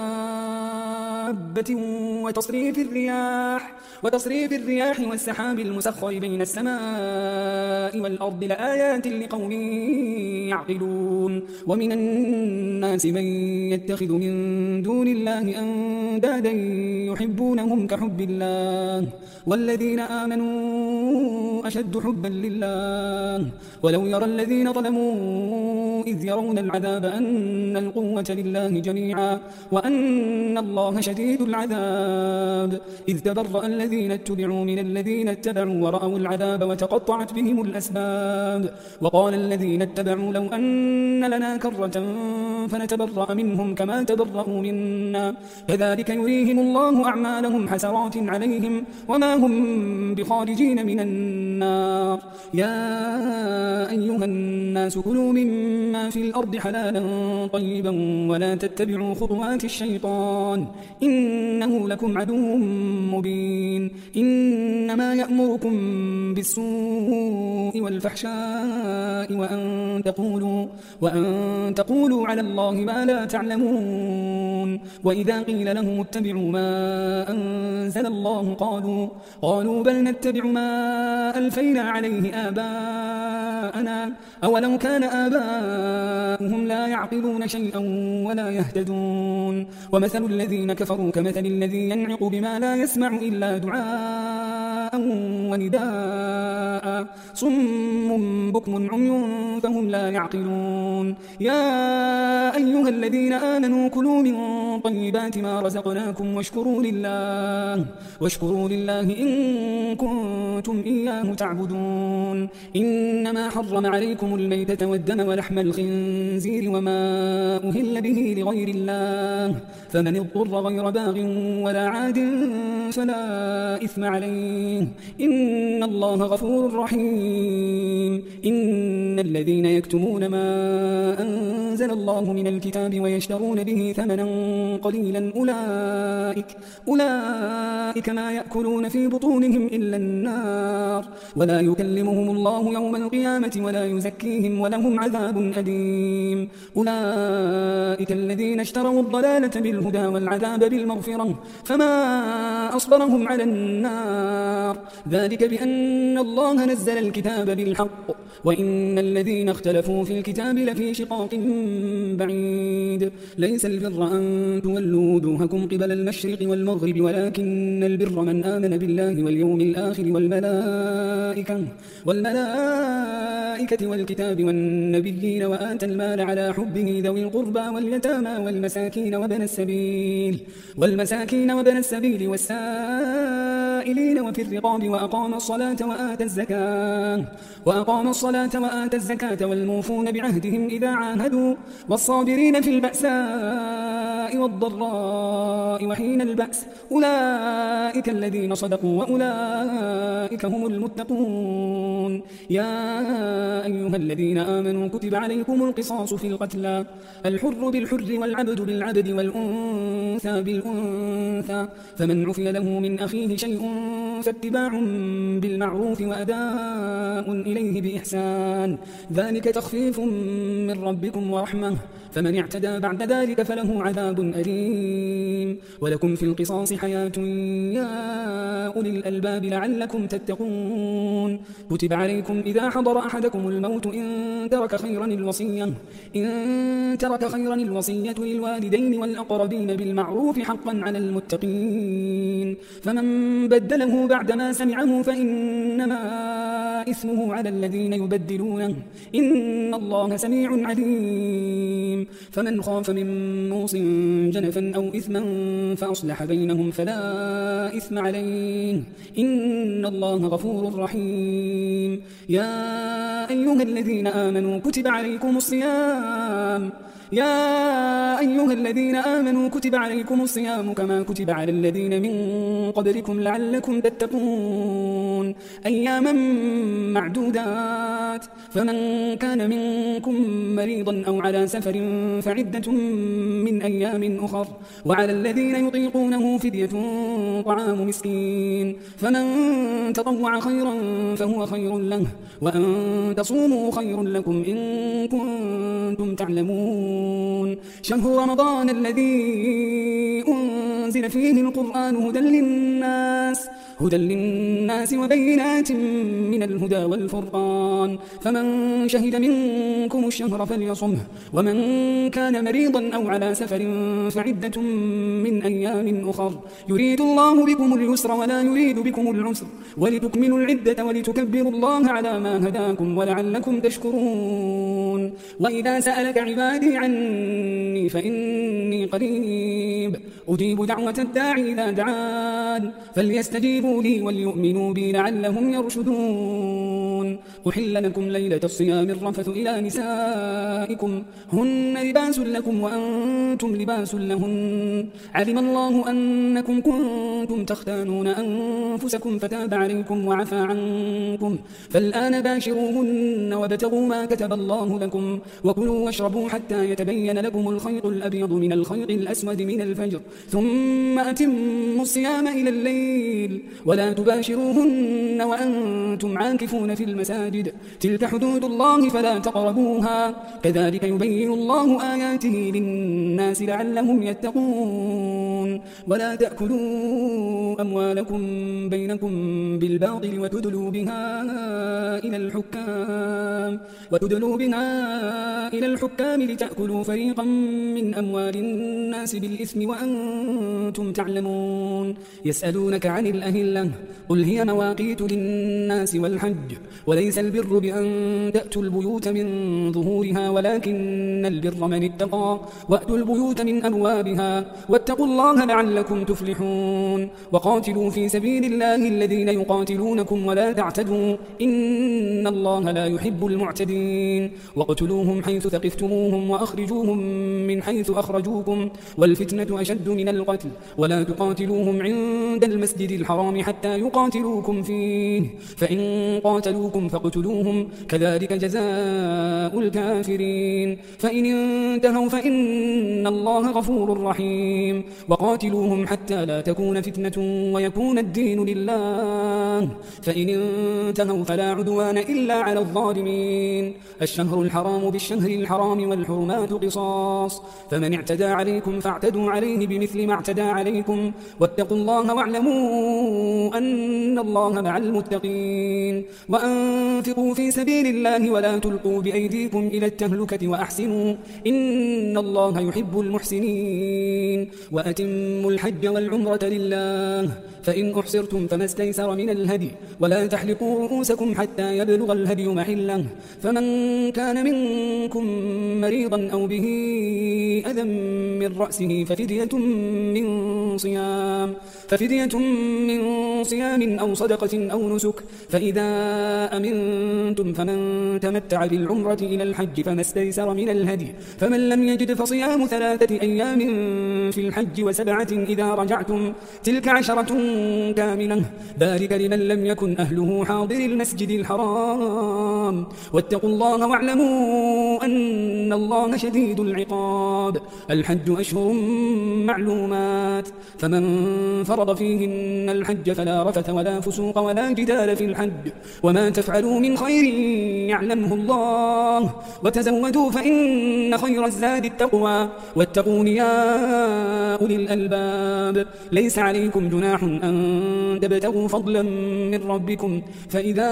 دابة وتصريف الرياح وتصريف الرياح والسحاب المسخر بين السماء والأرض لآيات لقوم يعقلون ومن الناس من يتخذ من دون الله أندادا يحبونهم كحب الله والذين آمنوا أشد حبا لله ولو يرى الذين ظلموا إذ يرون العذاب أن القوة لله جميعا وأن الله شديد العذاب إذ تبرأ الذين اتبعوا من الذين اتبعوا ورأوا العذاب وتقطعت بهم الأسباب وقال الذين اتبعوا لو أن لنا كرة فنتبرأ منهم كما تبرأوا منا كذلك يريهم الله أعمالهم حسرات عليهم وما هم بخارجين من النار يا أيها الناس كلوا مما في الأرض حلالا طيبا ولا تتبعوا خطوات الشيطان إنه لكم عدو مبين إنما يأمركم بالسوء والفحشاء وأن تقولوا, وأن تقولوا على الله ما لا تعلمون وإذا قيل لهم اتبعوا ما أنزل الله قالوا, قالوا بل نتبع ما ألفينا عليه آباءنا أولو كان آباؤهم لا يعقلون شيئا ولا يهتدون ومثل الذين كفروا كمثل الذي ينعق بما لا يسمع إلا دعاء ونداء صم بكم عمي فهم لا يعقلون يا أيها الذين آمنوا كلوا من طيبات ما رزقناكم واشكروا لله واشكروا لله إن كنتم إياه تعبدون إنما حرم عليكم الميتة والدم ولحم الخنزير وما أهل به لغير الله فمن اضطر غير باغ ولا عاد فلا إثم عليه إن الله غفور رحيم إن الذين يكتمون ما أنزل الله من الكتاب ويشترون به ثمنا قليلا أولئك, أولئك ما يأكلون في بطونهم إلا النار ولا يكلمهم الله يوم القيامة ولا يزكيهم ولهم عذاب أليم أولئك الذين اشتروا الضلالة بالهدى والعذاب بالمغفرة فما أصبرهم على النار ذلك بأن الله نزل الكتاب بالحق وإن الذين اختلفوا في الكتاب لفي شقاق بعيد ليس البر أن تولوا وجوهكم قبل المشرق والمغرب ولكن البر من آمن بالله واليوم الآخر والملائكة, والملائكة والكتاب والنبيين وآتى المال على حبه ذوي القربى واليتامى والمساكين وابن السبيل والمساكين وابن السبيل والسائلين وفي الرقاب وأقام الصلاة وآتى الزكاة وأقام الصلاة وآتى الزكاة والموفون بعهدهم إذا عاهدوا والصابرين في البأساء والضراء وحين البأس أولئك الذين صدقوا وأولئك هم المتقون يا أيها الذين آمنوا كتب عليكم القصاص في القتلى الحر بالحر والعبد بالعبد والأنثى بالأنثى فمن عفي له من أخيه شيء فاتباع بالمعروف وأداء إليه بإحسان ذلك تخفيف من ربكم ورحمة فمن اعتدى بعد ذلك فله عذاب أليم ولكم في القصاص حياة يا أولي الألباب لعلكم تتقون كتب عليكم إذا حضر أحدكم الموت إن ترك خيرا الوصية إن ترك خيرا الوصية للوالدين والأقربين بالمعروف حقا على المتقين فمن بدله بعدما سمعه فإنما إثمه على الذين يبدلونه إن الله سميع عليم فمن خاف من موص جنفا أو إثما فأصلح بينهم فلا إثم عليه إن الله غفور رحيم يا أيها الذين آمنوا كتب عليكم الصيام يا أيها الذين آمنوا كتب عليكم الصيام كما كتب على الذين من قبلكم لعلكم تتقون أياما معدودات فمن كان منكم مريضا أو على سفر فعدة من أيام أخر وعلى الذين يطيقونه فدية طعام مسكين فمن تطوع خيرا فهو خير له وأن تصوموا خير لكم إن كنتم تعلمون شهر رمضان الذي أنزل أنزل فيه القرآن هدى للناس هدى للناس وبينات من الهدى والفرقان فمن شهد منكم الشهر فليصمه ومن كان مريضا أو على سفر فعدة من أيام أخر يريد الله بكم اليسر ولا يريد بكم العسر ولتكملوا العدة ولتكبروا الله على ما هداكم ولعلكم تشكرون وإذا سألك عبادي عني فإني قريب أجيب دعوة الداعي إذا دعان فليستجيبوا لي وليؤمنوا بي لعلهم يرشدون أحل لكم ليلة الصيام الرفث إلى نسائكم هن لباس لكم وأنتم لباس لهن علم الله أنكم كنتم تختانون أنفسكم فتاب عليكم وعفى عنكم فالآن باشروهن وابتغوا ما كتب الله لكم وكلوا واشربوا حتى يتبين لكم الخيط الأبيض من الخيط الأسود من الفجر ثم أتموا الصيام إلى الليل ولا تباشروهن وأنتم عاكفون في المساجد تلك حدود الله فلا تقربوها كذلك يبين الله آياته للناس لعلهم يتقون ولا تأكلوا أموالكم بينكم بالباطل وتدلوا بها إلى الحكام وتدلوا بها إلى الحكام لتأكلوا فريقا من أموال الناس بالإثم وأنتم تعلمون يسألونك عن الأهلة قل هي مواقيت للناس والحج وليس البر بأن تأتوا البيوت من ظهورها ولكن البر من اتقى وأتوا البيوت من أبوابها واتقوا الله لعلكم تفلحون وقاتلوا في سبيل الله الذين يقاتلونكم ولا تعتدوا إن الله لا يحب المعتدين واقتلوهم حيث ثقفتموهم وأخرجوهم من حيث أخرجوكم والفتنة أشد من القتل ولا تقاتلوهم عند المسجد الحرام حتى يقاتلوكم فيه فإن قاتلوكم فاقتلوهم كذلك جزاء الكافرين فإن انتهوا فإن الله غفور رحيم وقاتلوهم حتى لا تكون فتنة ويكون الدين لله فإن انتهوا فلا عدوان إلا على الظالمين الشهر الحرام بالشهر الحرام والحرمات قصاص فمن اعتدى عليكم فاعتدوا عليه بمثل ما اعتدى عليكم واتقوا الله واعلموا أن الله مع المتقين وأنفقوا في سبيل الله ولا تلقوا بأيديكم إلى التهلكة وأحسنوا إن الله يحب المحسنين وأتموا الحج والعمرة لله فإن أحصرتم فما استيسر من الهدي ولا تحلقوا رؤوسكم حتى يبلغ الهدي محله فمن كان منكم مريضا أو به أذى من رأسه ففدية من صيام ففدية من صيام أو صدقة أو نسك فإذا أمنتم فمن تمتع بالعمرة إلى الحج فما استيسر من الهدي فمن لم يجد فصيام ثلاثة أيام في الحج وسبعة إذا رجعتم تلك عشرة كاملة ذلك لمن لم يكن أهله حاضر المسجد الحرام واتقوا الله واعلموا أن الله شديد العقاب الحج أشهر معلومات فمن فرض فيهن الحج فلا رفث ولا فسوق ولا جدال في الحج وما تفعلوا من خير يعلمه الله وتزودوا فإن خير الزاد التقوى واتقون يا أولي الألباب ليس عليكم جناح أن تبتغوا فضلا من ربكم فإذا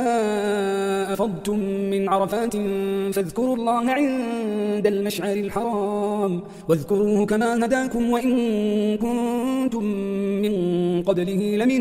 أفضتم من عرفات فاذكروا الله عند المشعر الحرام واذكروه كما هداكم وإن كنتم من قبله لمن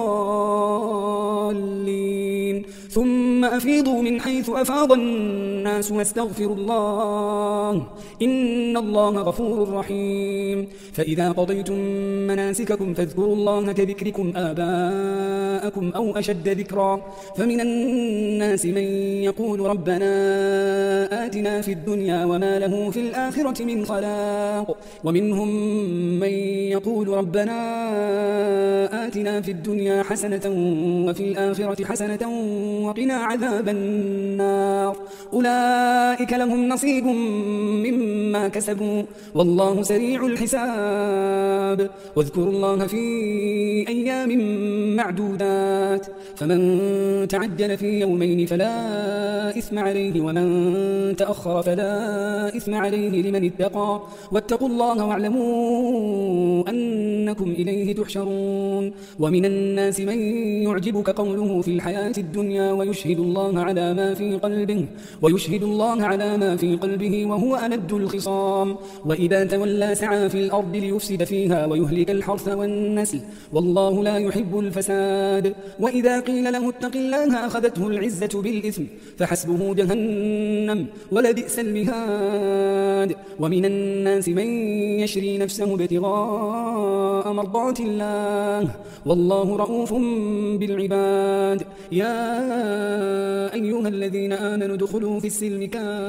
الضالين ثم أفيضوا من حيث أفاض الناس واستغفروا الله إن الله غفور رحيم فإذا قضيتم مناسككم فاذكروا الله كذكركم آباءكم أو أشد ذكرا فمن الناس من يقول ربنا آتنا في الدنيا وما له في الآخرة من خلاق ومنهم من يقول ربنا آتنا في الدنيا حسنة وفي الآخرة حسنة وقنا عذاب النار أولئك لهم نصيب مما كسبوا والله سريع الحساب واذكروا الله في أيام معدودات فمن تعجل في يومين فلا إثم عليه ومن تأخر فلا إثم عليه لمن اتقى واتقوا الله واعلموا أنكم إليه تحشرون ومن الناس من يعجبك قوله في الحياة الدنيا ويشهد الله على ما في قلبه ويشهد الله على ما في قلبه وهو ألد الخصام وإذا تولى سعى في الأرض ليفسد فيها ويهلك الحرث والنسل والله لا يحب الفساد وإذا قيل له اتق الله أخذته العزة بالإثم فحسبه جهنم ولبئس المهاد ومن الناس من يشري نفسه ابتغاء مرضات الله والله رؤوف بالعباد يا أيها الذين آمنوا ادخلوا في السلم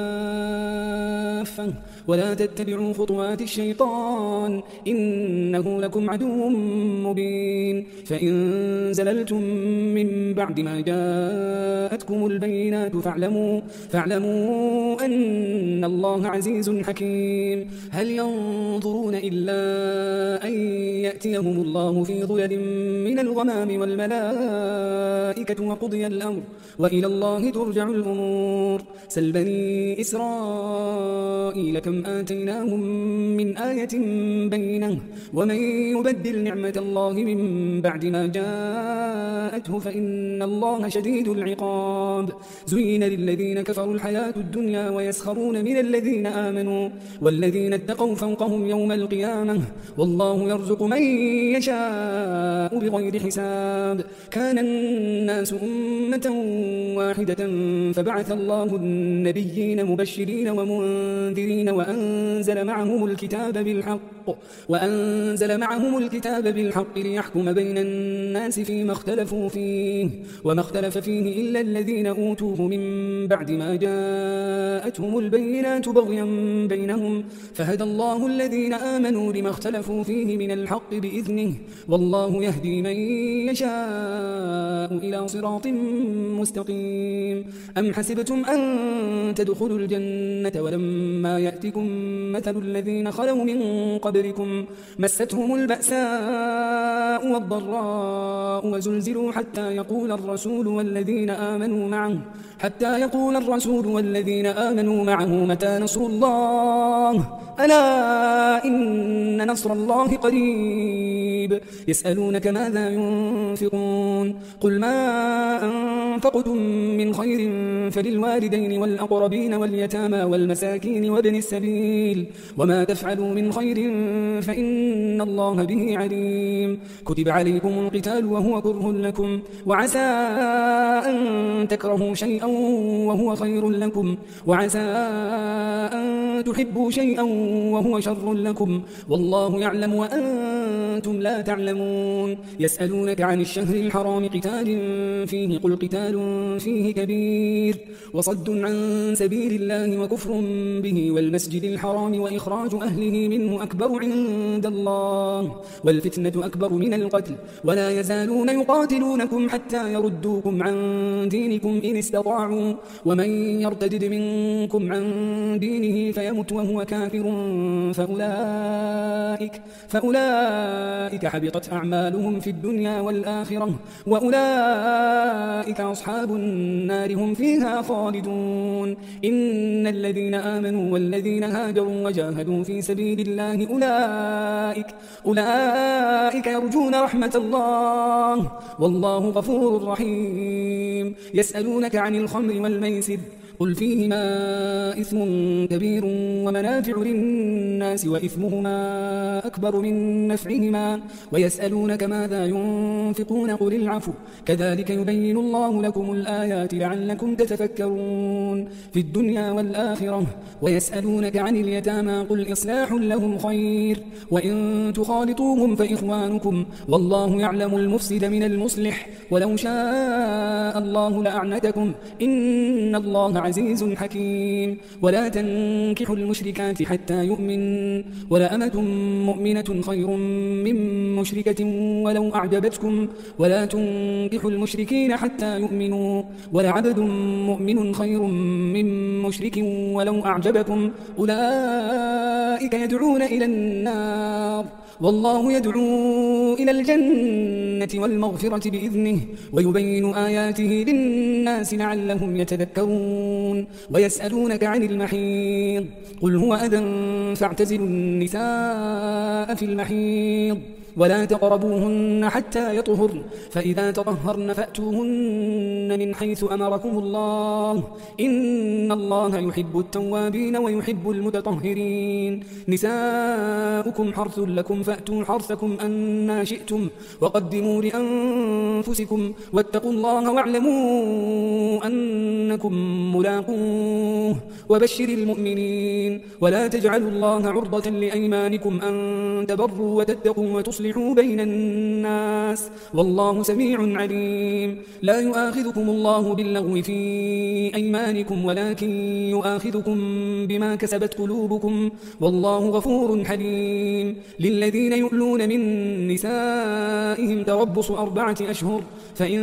كافة ولا تتبعوا خطوات الشيطان إنه لكم عدو مبين فإن زللتم من بعد ما جاءتكم البينات فاعلموا, فاعلموا أن الله عزيز حكيم هل ينظرون إلا أن يأتيهم الله في ظلل من الغمام والملائكة وقضي الأمر وإلى الله ترجع الأمور سل بني إسرائيل كم آتيناهم من آية بينة ومن يبدل نعمة الله من بعد ما جاءته فإن الله شديد العقاب زين للذين كفروا الحياة الدنيا ويسخرون من الذين آمنوا والذين اتقوا فوقهم يوم القيامة والله يرزق من يشاء بغير حساب كان الناس أمة واحدة فبعث الله النبيين مبشرين ومنذرين وأنزل معهم الكتاب بالحق وأنزل معهم الكتاب بالحق ليحكم بين الناس فيما اختلفوا فيه وما اختلف فيه إلا الذين أوتوه من بعد ما جاءتهم البينات بغيا بينهم فهدى الله الذين آمنوا لما اختلفوا فيه من الحق بإذنه والله يهدي من يشاء إلى صراط مستقيم أم حسبتم أن تدخلوا الجنة ولما يأتكم مثل الذين خلوا من قبلكم مستهم البأساء والضراء وزلزلوا حتى يقول الرسول والذين آمنوا معه حتى يقول الرسول والذين آمنوا معه متى نصر الله ألا إن نصر الله قريب يسألونك ماذا ينفقون قل ما أنفقتم من خير فللوالدين والأقربين واليتامى والمساكين وابن السبيل وما تفعلوا من خير فإن الله به عليم كتب عليكم القتال وهو كره لكم وعسى أن تكرهوا شيئا وهو خير لكم وعسى أن تحبوا شيئا وهو شر لكم والله يعلم وأنتم لا تعلمون يسألونك عن الشهر الحرام قتال فيه قل قتال فيه كبير وصد عن سبيل الله وكفر به والمسجد الحرام وإخراج أهله منه أكبر عند الله والفتنة أكبر من القتل ولا يزالون يقاتلونكم حتى يردوكم عن دينكم إن استطاعوا ومن يرتد منكم عن دينه فيمت وهو كافر فأولئك, فأولئك حبطت أعمالهم في الدنيا والآخرة وأولئك أصحاب النار هم فيها خالدون إن الذين آمنوا والذين هاجروا وجاهدوا في سبيل الله أولئك, أولئك يرجون رحمة الله والله غفور رحيم يسألونك عن الخمر والميسر قل فيهما إثم كبير ومنافع للناس وإثمهما أكبر من نفعهما ويسألونك ماذا ينفقون قل العفو كذلك يبين الله لكم الآيات لعلكم تتفكرون في الدنيا والآخرة ويسألونك عن اليتامى قل إصلاح لهم خير وإن تخالطوهم فإخوانكم والله يعلم المفسد من المصلح ولو شاء الله لأعنتكم إن الله عزيز حكيم. ولا تنكحوا المشركات حتى يؤمن، ولأمة مؤمنة خير من مشركة ولو أعجبتكم، ولا تنكحوا المشركين حتى يؤمنوا، ولعبد مؤمن خير من مشرك ولو أعجبكم، أولئك يدعون إلى النار والله يدعو إلى الجنة والمغفرة بإذنه، ويبين آياته للناس لعلهم يتذكرون. ويسألونك عن المحيض قل هو أذى فاعتزلوا النساء في المحيض ولا تقربوهن حتى يطهرن، فإذا تطهرن فأتوهن من حيث أمركم الله، إن الله يحب التوابين ويحب المتطهرين. نساؤكم حرث لكم فأتوا حرثكم أنا شئتم، وقدموا لأنفسكم واتقوا الله واعلموا أنكم ملاقوه، وبشر المؤمنين. ولا تجعلوا الله عرضة لأيمانكم أن تبروا وتتقوا وتصلحوا بين الناس والله سميع عليم. لا يؤاخذكم الله باللغو في أيمانكم ولكن يؤاخذكم بما كسبت قلوبكم والله غفور حليم. للذين يؤلون من نسائهم تربص أربعة أشهر، فإن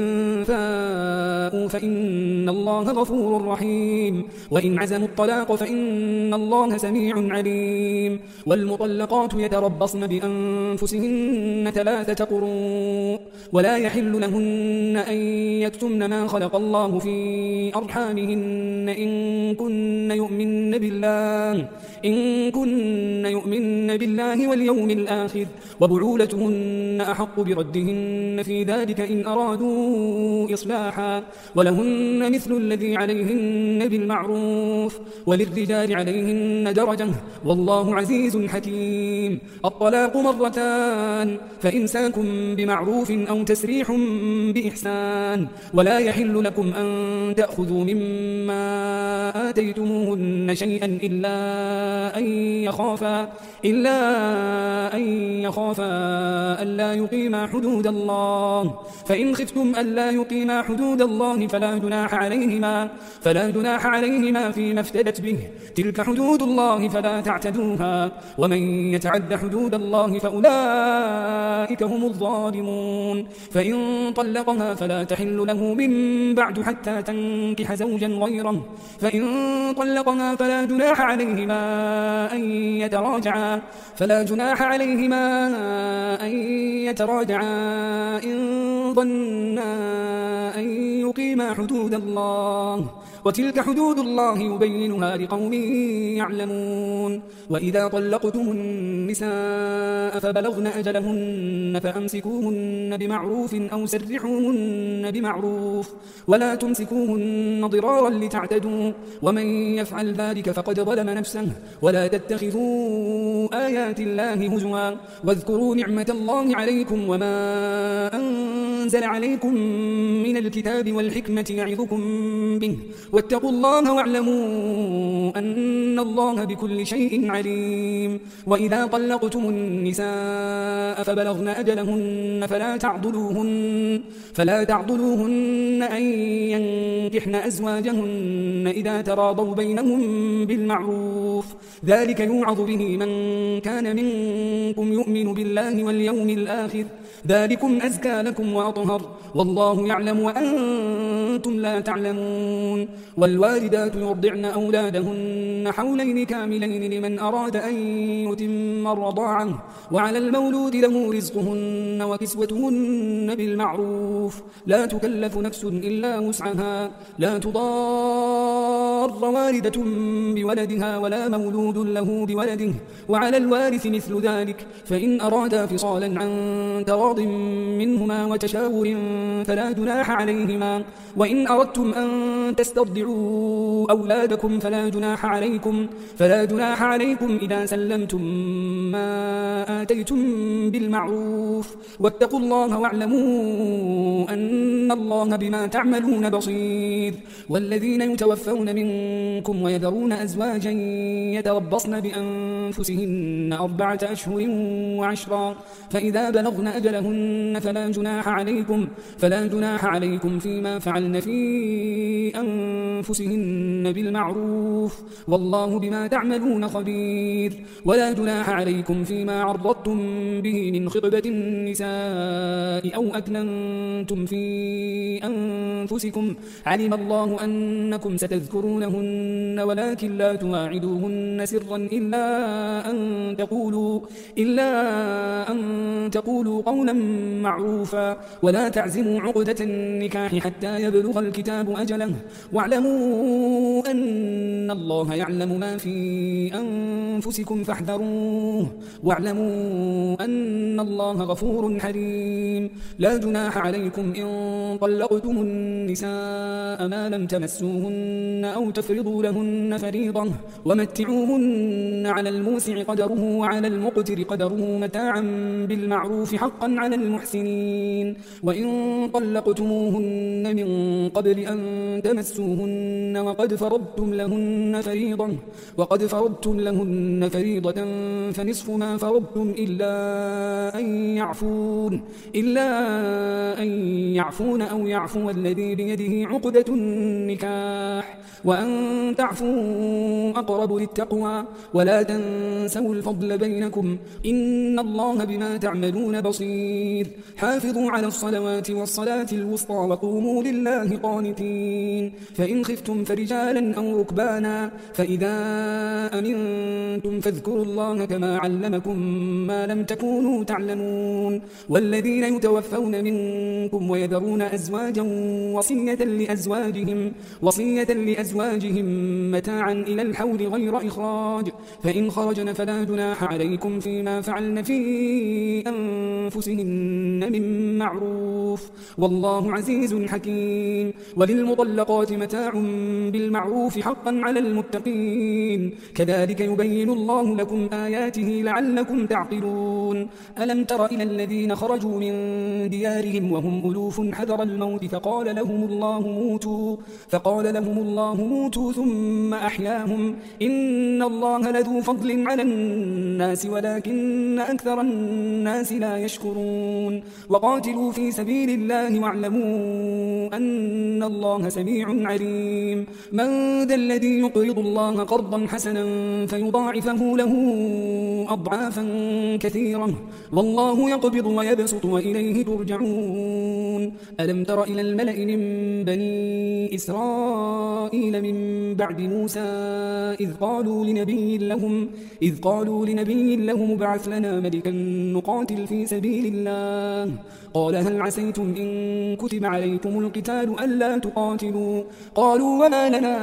فاءوا فإن الله غفور رحيم، وإن عزموا الطلاق فإن الله سميع عليم. والمطلقات يتربصن بأنفسهن ثلاثة قروء، ولا يحل لهن أن يكتمن ما خلق الله في أرحامهن إن كن يؤمن بالله إن كن يؤمن بالله واليوم الآخر، وبعولتهن أحق بردهن في ذلك إن أرادوا إصلاحا، ولهن مثل الذي عليهن بالمعروف، وللرجال عليهن درجة والله عزيز حكيم. الطلاق مرتان، فإمساك بمعروف أو تسريح بإحسان، ولا يحل لكم أن تأخذوا مما آتيتموهن شيئا إلا أن يخافا إلا أن يخافا ألا يقيما حدود الله، فإن خفتم ألا يقيما حدود الله فلا جناح عليهما فلا جناح عليهما فيما افتدت به، تلك حدود الله فلا تعتدوها، ومن يتعد حدود الله فأولئك هم الظالمون. فإن طلقها فلا تحل له من بعد حتى تنكح زوجا غيره، فإن طلقها فلا جناح عليهما أن يتراجعا فلا جناح عليهما أن يتراجعا إن ظنا أن يقيما حدود الله، وتلك حدود الله يبينها لقوم يعلمون. وإذا طلقتم النساء فبلغن أجلهن فأمسكوهن بمعروف أو سرحوهن بمعروف، ولا تمسكوهن ضرارا لتعتدوا، ومن يفعل ذلك فقد ظلم نفسه. ولا تتخذوا آيات الله هزوا، واذكروا نعمة الله عليكم وما أنزل عليكم من الكتاب والحكمة يعظكم به، واتقوا الله واعلموا أن الله بكل شيء عليم. وإذا طلقتم النساء فبلغن أجلهن فلا تعضلوهن فلا تعضلوهن أن ينكحن أزواجهن إذا تراضوا بينهم بالمعروف، ذلك يوعظ به من كان منكم يؤمن بالله واليوم الآخر، ذلكم أزكى لكم وأطهر، والله يعلم وأنتم لا تعلمون. والوالدات يرضعن أولادهن حولين كاملين لمن أراد أن يتم الرضاعة، وعلى المولود له رزقهن وكسوتهن بالمعروف، لا تكلف نفس إلا وسعها، لا تضار والدة بولدها ولا مولود له بولده، وعلى الوارث مثل ذلك، فإن أرادا فصالا عن تراض منهما وتشاور فلا جناح عليهما. وإن أردتم أن تسترضعوا أولادكم فلا جناح عليكم فلا جناح عليكم إذا سلمتم ما آتيتم بالمعروف، واتقوا الله واعلموا أن الله بما تعملون بصير. والذين يتوفون من منكم ويذرون أزواجا يتربصن بأنفسهن أربعة أشهر وعشرا فإذا بلغن أجلهن فلا جناح عليكم فلا جناح عليكم فيما فعلن في أنفسهن بالمعروف والله بما تعملون خبير ولا جناح عليكم فيما عرضتم به من خطبة النساء أو أكننتم في أنفسكم علم الله أنكم ستذكرونهن ولكن لا تواعدوهن سرا إلا أن تقولوا إلا أن تقولوا قولا معروفا ولا تعزموا عقدة النكاح حتى يبلغ الكتاب أجله واعلموا أن الله يعلم ما في أنفسكم فاحذروه واعلموا أن الله غفور حليم لا جناح عليكم إن طلقتم النساء ما لم تمسوهن أو تفرضوا لهن فريضة ومتعوهن على الموسع قدره وعلى المقتر قدره متاعا بالمعروف حقا على المحسنين وإن طلقتموهن من قبل أن تمسوهن وقد فرضتم لهن فريضة وقد فرضتم لهن فريضة فنصف ما فرضتم إلا أن يعفون إلا أن يعفون أو يعفو الذي بيده عقدة النكاح وأن تعفوا أقرب للتقوى ولا تنسوا الفضل بينكم إن الله بما تعملون بصير حافظوا على الصلوات والصلاة الوسطى وقوموا لله قانتين فإن خفتم فرجالا أو ركبانا فإذا أمنتم فاذكروا الله كما علمكم ما لم تكونوا تعلمون والذين يتوفون منكم ويذرون أزواجا وصية لأزواجهم وصية لأزواجهم متاعا إلى الحول غير إخراج فإن خرجن فلا جناح عليكم فيما فعلن في أنفسهن من معروف والله عزيز حكيم وللمطلقات متاع بالمعروف حقا على المتقين كذلك يبين الله لكم آياته لعلكم تعقلون ألم تر إلى الذين خرجوا من ديارهم وهم ألوف حذر الموت فقال لهم الله موتوا فقال لهم الله موتوا ثم أحياهم إن الله لذو فضل على الناس ولكن أكثر الناس لا يشكرون وقاتلوا في سبيل الله واعلموا أن الله سميع عليم من ذا الذي يقرض الله قرضا حسنا فيضاعفه له أضعافا كثيرة والله يقبض ويبسط وإليه ترجعون ألم تر إلى الملأ من بني إسرائيل من بعد موسى إذ قالوا لنبي لهم إذ قالوا لنبي لهم ابعث لنا ملكا نقاتل في سبيل الله قال هل عسيتم إن كتب عليكم القتال ألا تقاتلوا قالوا وما لنا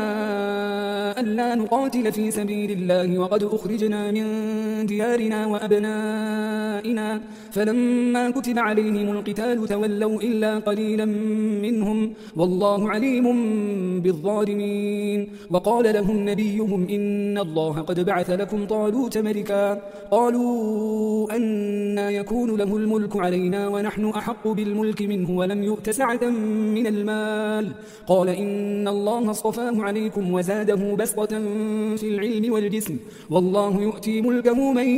ألا نقاتل في سبيل الله وقد أخرجنا من ديارنا وأبنائنا فلما كتب عليهم القتال تولوا إلا قليلا منهم والله عليم بالظالمين وقال لهم نبيهم إن الله قد بعث لكم طالوت ملكا قالوا أنى يكون له الملك علينا ونحن أحق بالملك منه ولم يؤت سعة من المال قال إن الله اصطفاه عليكم وزاده بسطة في العلم والجسم والله يؤتي ملكه من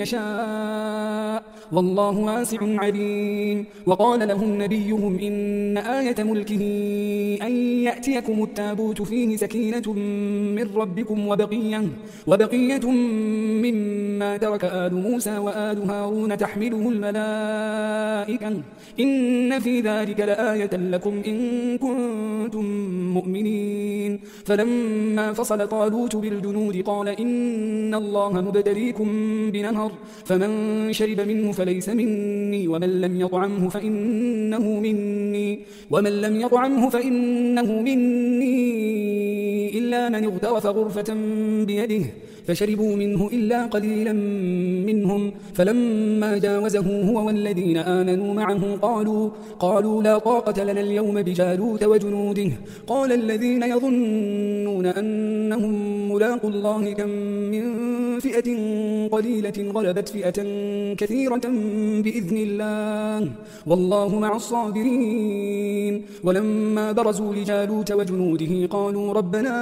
يشاء والله واسع عليم وقال لهم نبيهم إن آية ملكه أن يأتيكم التابوت فيه سكينة من ربكم وبقية, وبقية مما ترك آل موسى وآل هارون تحمله الملائكة إن في ذلك لآية لكم إن كنتم مؤمنين فلما فصل طالوت بالجنود قال إن الله مبتليكم بنهر فمن شرب منه فليس مني ومن لم يطعمه فإنه مني ومن لم يطعمه فإنه مني إلا من اغترف غرفة بيده فشربوا منه إلا قليلا منهم. فلما جاوزه هو والذين آمنوا معه قالوا, قالوا لا طاقة لنا اليوم بجالوت وجنوده. قال الذين يظنون أنهم ملاقوا الله كم من فئة قليلة غلبت فئة كثيرة بإذن الله والله مع الصابرين. ولما برزوا لجالوت وجنوده قالوا ربنا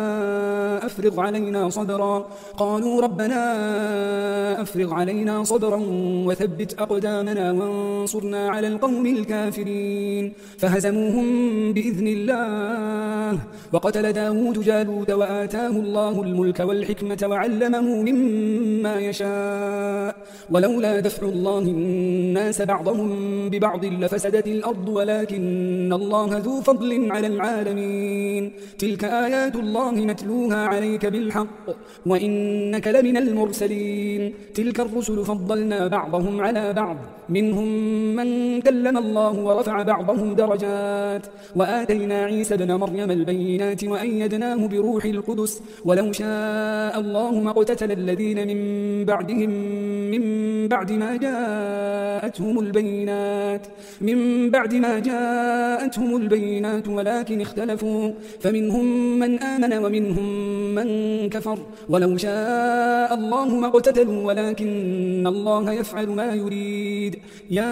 أفرغ علينا صبرا قالوا ربنا أفرغ علينا صبرا وثبت أقدامنا وانصرنا على القوم الكافرين. فهزموهم بإذن الله. وقتل داود جالوت وآتاه الله الملك والحكمة وعلمه مما يشاء. ولولا دفع الله الناس بعضهم ببعض لفسدت الأرض ولكن الله ذو فضل على العالمين. تلك آيات الله نتلوها عليك بالحق وإنك لمن المرسلين. تلك الرسل فضلنا بعضهم على بعض منهم من كلم الله ورفع بعضهم درجات. وآتينا عيسى ابن مريم البينات وأيدناه بروح القدس. ولو شاء الله ما اقتتل الذين من بعدهم من بعد ما جاءتهم البينات من بعد ما جاءتهم البينات ولكن اختلفوا فمنهم من آمن ومنهم من كفر. ولو شاء الله ما اقتتلوا ولكن الله يفعل ما يريد. يا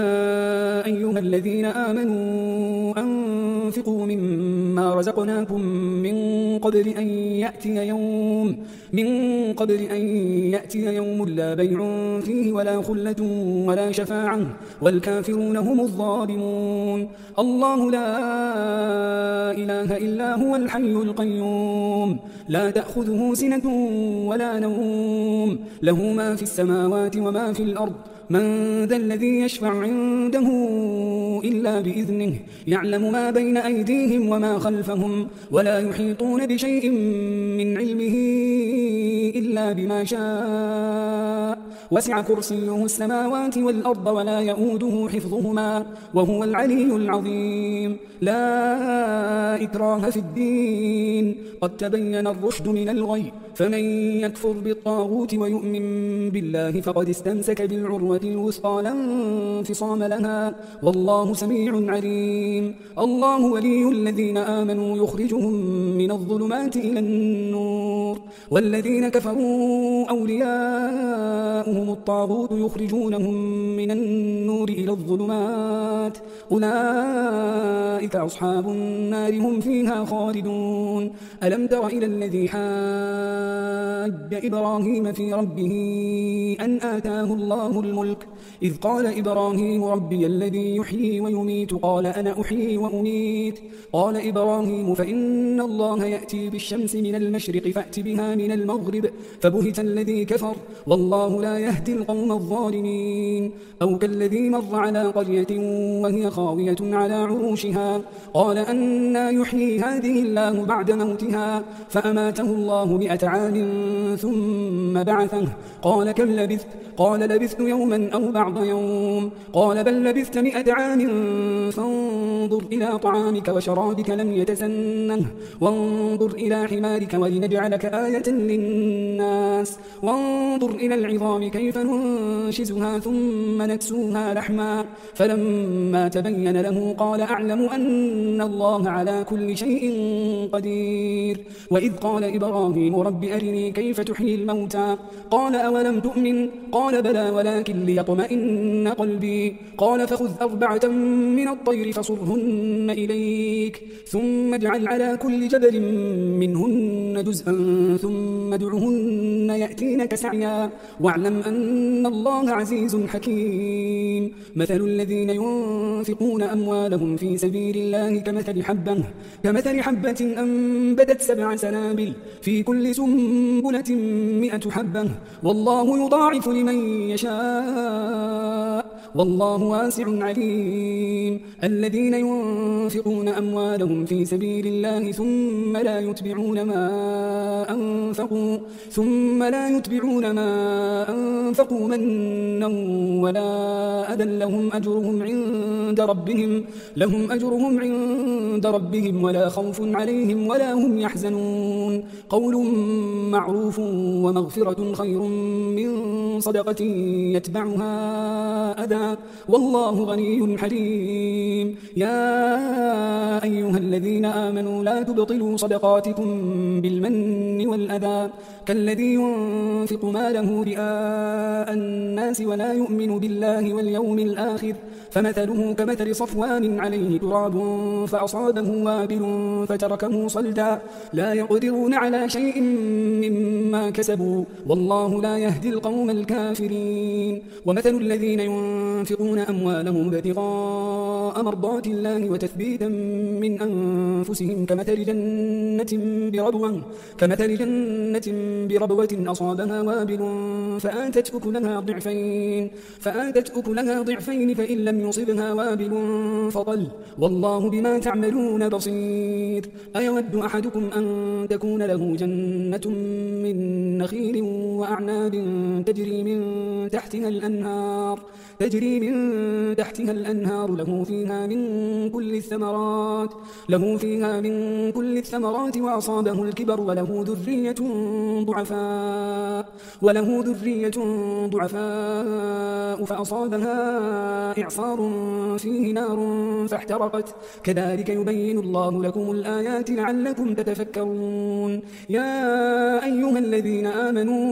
أيها الذين آمنوا أنفقوا مما رزقناكم من قبل أن يأتي يوم من قبل أن يأتي يوم لا بيع فيه ولا خلة ولا شفاعة والكافرون هم الظالمون. الله لا إله إلا هو الحي القيوم لا تأخذه سنة ولا نوم له ما في السماوات وما في الأرض. من ذا الذي يشفع عنده إلا بإذنه. يعلم ما بين أيديهم وما خلفهم ولا يحيطون بشيء من علمه إلا بما شاء. وسع كرسيه السماوات والأرض ولا يؤوده حفظهما وهو العلي العظيم. لا إكراه في الدين قد تبين الرشد من الغي. فمن يكفر بالطاغوت ويؤمن بالله فقد استمسك بالعروة الوثقى لا انفصام لها والله سميع عليم. الله ولي الذين آمنوا يخرجهم من الظلمات إلى النور والذين كفروا أولياؤهم الطاغوت يخرجونهم من النور إلى الظلمات أولئك أصحاب النار هم فيها خالدون. ألم تر إلى الذي حاج إبراهيم في ربه أن آتاه الله الملك إذ قال إبراهيم ربي الذي يحيي ويميت قال أنا أحيي وأميت. قال إبراهيم فإن الله يأتي بالشمس من المشرق فأت بها من المغرب فبهت الذي كفر والله لا يهدي القوم الظالمين. أو كالذي مر على قرية وهي خاوية على عروشها قال أنى يحيي هذه الله بعد موتها فأماته الله مئة عام ثم بعثه قال كم لبثت قال لبثت يوما أو بعض يوم قال بل لبثت مئة عام فانظر إلى طعامك وشرابك لم يتسنه وانظر إلى حمارك ولنجعلك آية للناس وانظر إلى العظام كيف ننشزها ثم نكسوها لحما فلما تبين له قال أعلم أن الله على كل شيء قدير. وإذ قال إبراهيم رب أرني كيف تحيي الموتى قال أولم تؤمن قال بلى ولكن ليطمئن قلبي قال فخذ أربعة من الطير فصرهن إليك ثم اجعل على كل جبل منهن جزءا ثم ادعهن يأتينك سعيا واعلم أن الله عزيز حكيم. مثل الذين ينفقون أموالهم في سبيل الله كمثل حبة كمثل حبة أنبتت سبع سنابل في كل سنبلة مئة حبة والله يضاعف لمن يشاء والله واسع عليم. الذين ينفقون أموالهم في سبيل الله ثم لا يتبعون ما أنفقوا ثم لا يتبعون ما أنفقوا منا ولا أذى لهم أجرهم عند ربهم لهم أجرهم عند ربهم ولا خوف عليهم ولا هم يحزنون. قول معروف ومغفرة خير من صدقة يتبعها أذى والله غني حليم. يا أيها الذين آمنوا لا تبطلوا صدقاتكم بالمن والأذى كالذي ينفق ماله رئاء الناس ولا يؤمن بالله واليوم الآخر فمثله كمثل صفوان عليه تراب فأصابه وابل فتركه صلدا لا يقدرون على شيء مما كسبوا والله لا يهدي القوم الكافرين. ومثل الذين ينفقون أموالهم ابتغاء مرضات الله وتثبيتا من أنفسهم كمثل جنة بربوة كمثل جنة بربوة أصابها وابل فآتت أكلها ضعفين فآتت أكلها ضعفين فإن لم يصبها وابل فطل والله بما تعملون بصير. أيود أحدكم أن تكون له جنة من نخيل وأعناب تجري من تحتها الأنهار تجري من تحتها الأنهار له فيها من كل الثمرات له فيها من كل الثمرات وأصابه الكبر وله ذرية ضعفاء وله ذرية ضعفاء فأصابها إعصار فيه نار فاحترقت كذلك يبين الله لكم الآيات لعلكم تتفكرون. يا أيها الذين آمنوا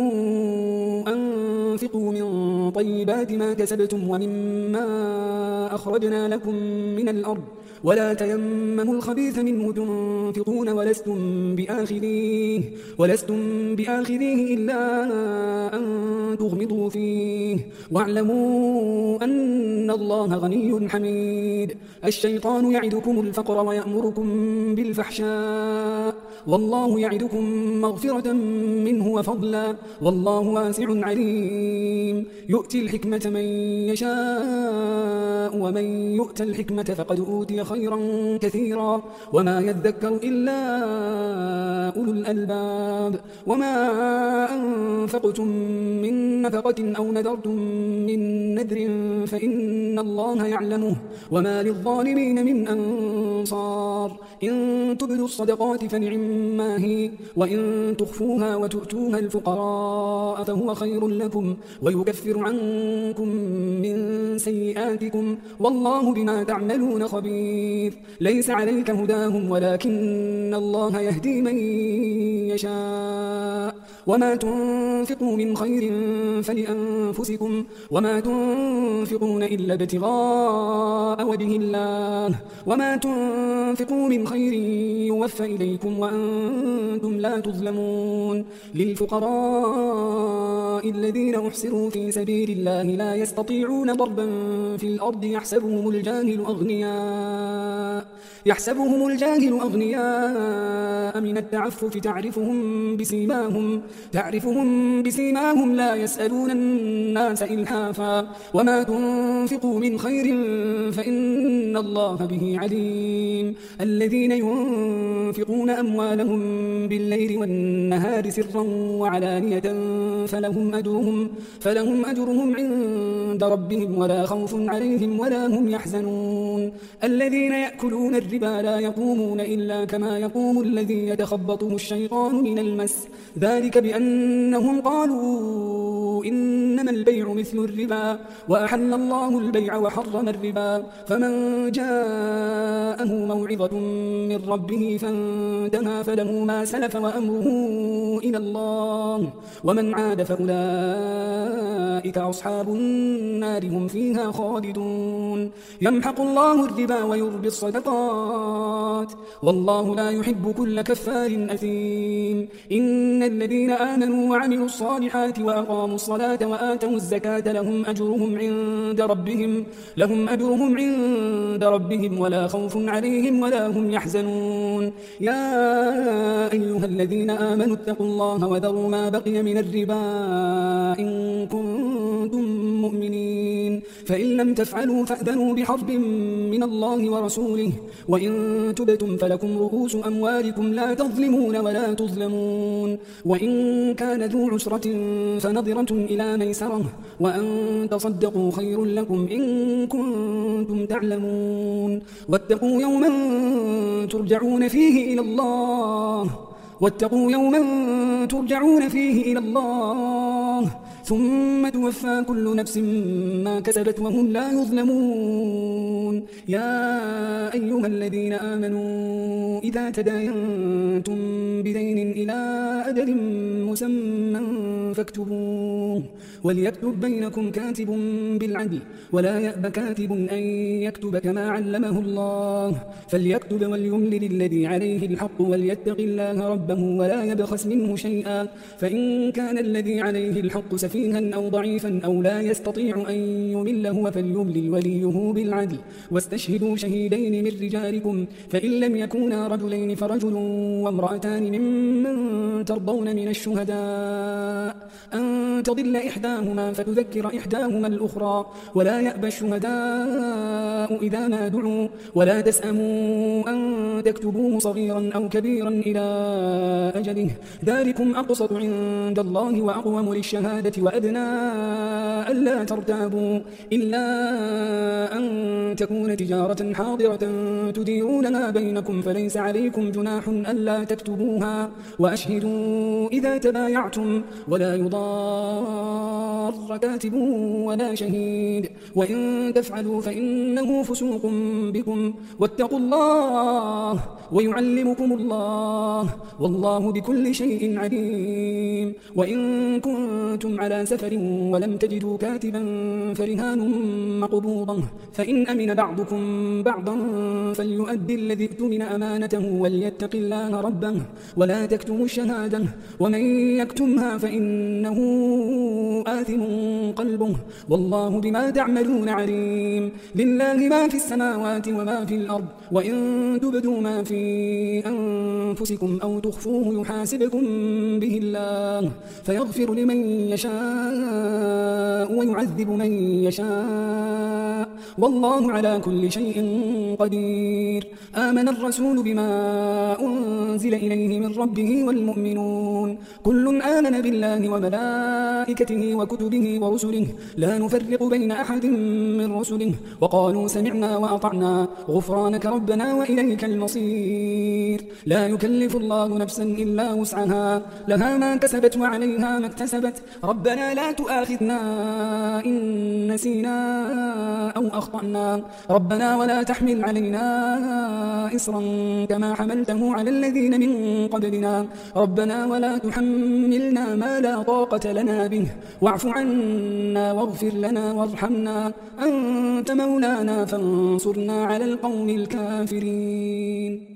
أنفقوا من طيبات ما كسبتم ومما أخرجنا لكم من الأرض ولا تيمموا الخبيث منه تنفقون ولستم بآخذيه ولستم بآخذيه إلا أن تغمضوا فيه واعلموا أن الله غني حميد. الشيطان يعدكم الفقر ويأمركم بالفحشاء والله يعدكم مغفرة منه وفضلا والله واسع عليم. يؤتي الحكمة من يشاء ومن يؤت الحكمة فقد أوتي خيرا كثيرا وما يذكر إلا أولو الألباب. وما أنفقتم من نفقة أو نذرتم من نذر فإن الله يعلمه وما للظالمين من أنصار. إن تبدوا الصدقات فنعما هي وإن تخفوها وتؤتوها الفقراء فهو خير لكم ويكفر عنكم من سيئاتكم والله بما تعملون خبير. ليس عليك هداهم ولكن الله يهدي من يشاء وما تنفقوا من خير فلأنفسكم وما تنفقون إلا ابتغاء وجه الله وما تنفقوا من خير يوفى إليكم وأنتم لا تظلمون. للفقراء الذين أحسروا في سبيل الله لا يستطيعون ضربا في الأرض يحسبهم الجاهل أغنياء يحسبهم الجاهل أغنياء من التعفف تعرفهم بسيماهم تعرفهم بسيماهم لا يسألون الناس إلحافا وما تنفقوا من خير فإن الله به عليم. الذين ينفقون أموالهم بالليل والنهار سرا وعلانية فلهم أجرهم فلهم أجرهم عند ربهم ولا خوف عليهم ولا هم يحزنون. الذين يأكلون الربا لا يقومون إلا كما يقوم الذي يتخبطه الشيطان من المس ذلك بأنهم قالوا إنما البيع مثل الربا وأحل الله البيع وحرم الربا. فمن جاءه موعظة من ربه فانتهى فله ما سلف وأمره إلى الله ومن عاد فأولئك أصحاب النار هم فيها خالدون. يمحق الله الربا ويربي الصدقات والله لا يحب كل كفار أثيم. إن الذين آمنوا وعملوا الصالحات وأقاموا الصلاة وآتوا الزكاة لهم أجرهم عند ربهم لهم أجرهم عند ربهم ولا خوف عليهم ولا هم يحزنون. يا أيها الذين آمنوا اتقوا الله وذروا ما بقي من الربا إن كنتم مؤمنين فإن لم تفعلوا فأذنوا بحرب من الله ورسوله وإن تبتم فلكم رؤوس أموالكم لا تظلمون ولا تظلمون وإن كان ذو عسرة فنظرة إلى ميسرة وأن تصدقوا خير لكم إن كنتم تعلمون واتقوا يوما ترجعون فيه إلى الله واتقوا يوما ترجعون فيه إلى الله ثم توفى كل نفس ما كسبت وهم لا يظلمون يا أيها الذين آمنوا إذا تداينتم بدين إلى أجل مسمى فاكتبوه وليكتب بينكم كاتب بالعدل ولا يأب كاتب أن يكتب كما علمه الله فليكتب وليملل الذي عليه الحق وليتق الله ربه ولا يبخس منه شيئا فإن كان الذي عليه الحق سفيها أو ضعيفا أو لا يستطيع أن يمل هو فليملل وليه بالعدل واستشهدوا شهيدين من رجالكم فإن لم يكونا رجلين فرجل وامرأتان ممن ترضون من الشهداء أن تضل إحداهما فتذكر إحداهما الأخرى ولا يأبى الشهداء إذا ما دعوا ولا تسأموا أن تكتبوه صغيرا أو كبيرا إلى أجله ذلكم أقسط عند الله وأقوم للشهادة وأدنى ألا ترتابوا إلا أن تكون تجارة حاضرة تديرونها بينكم فليس عليكم جناح ألا تكتبوها وأشهدوا إذا تبايعتم ولا يضار كاتب ولا شهيد وإن تفعلوا فإنه فسوق بكم واتقوا الله ويعلمكم الله والله بكل شيء عليم وإن كنتم على سفر ولم تجدوا كاتبا فرهان مقبوضة فإن أمن بعضكم بعضا فليؤدي الذي اؤتمن أمانته وليتق الله ربه ولا تكتموا الشهادة ومن يكتمها فإنه آثم قلبه والله بما تعملون عليم لله ما في السماوات وما في الأرض وإن تبدوا ما في أنفسكم أو تخفوه يحاسبكم به الله فيغفر لمن يشاء ويعذب من يشاء والله على كل شيء قدير آمن الرسول بما أنزل إليه من ربه والمؤمنون كل آمن بالله وملائكته وكتبه ورسله لا نفرق بين أحد من رسله وقالوا سمعنا وأطعنا غفرانك ربنا وإليك المصير لا يكلف الله نفسا إلا وسعها لها ما كسبت وعليها ما اكتسبت ربنا لا تؤاخذنا إن نسينا أو أخطأنا ربنا ولا تحمل علينا إصرا كما حملته على الذين من قبلنا ربنا ولا تحملنا ما لا طاقة لنا به واعف عنا واغفر لنا وارحمنا أنت مولانا فانصرنا على القوم الكافرين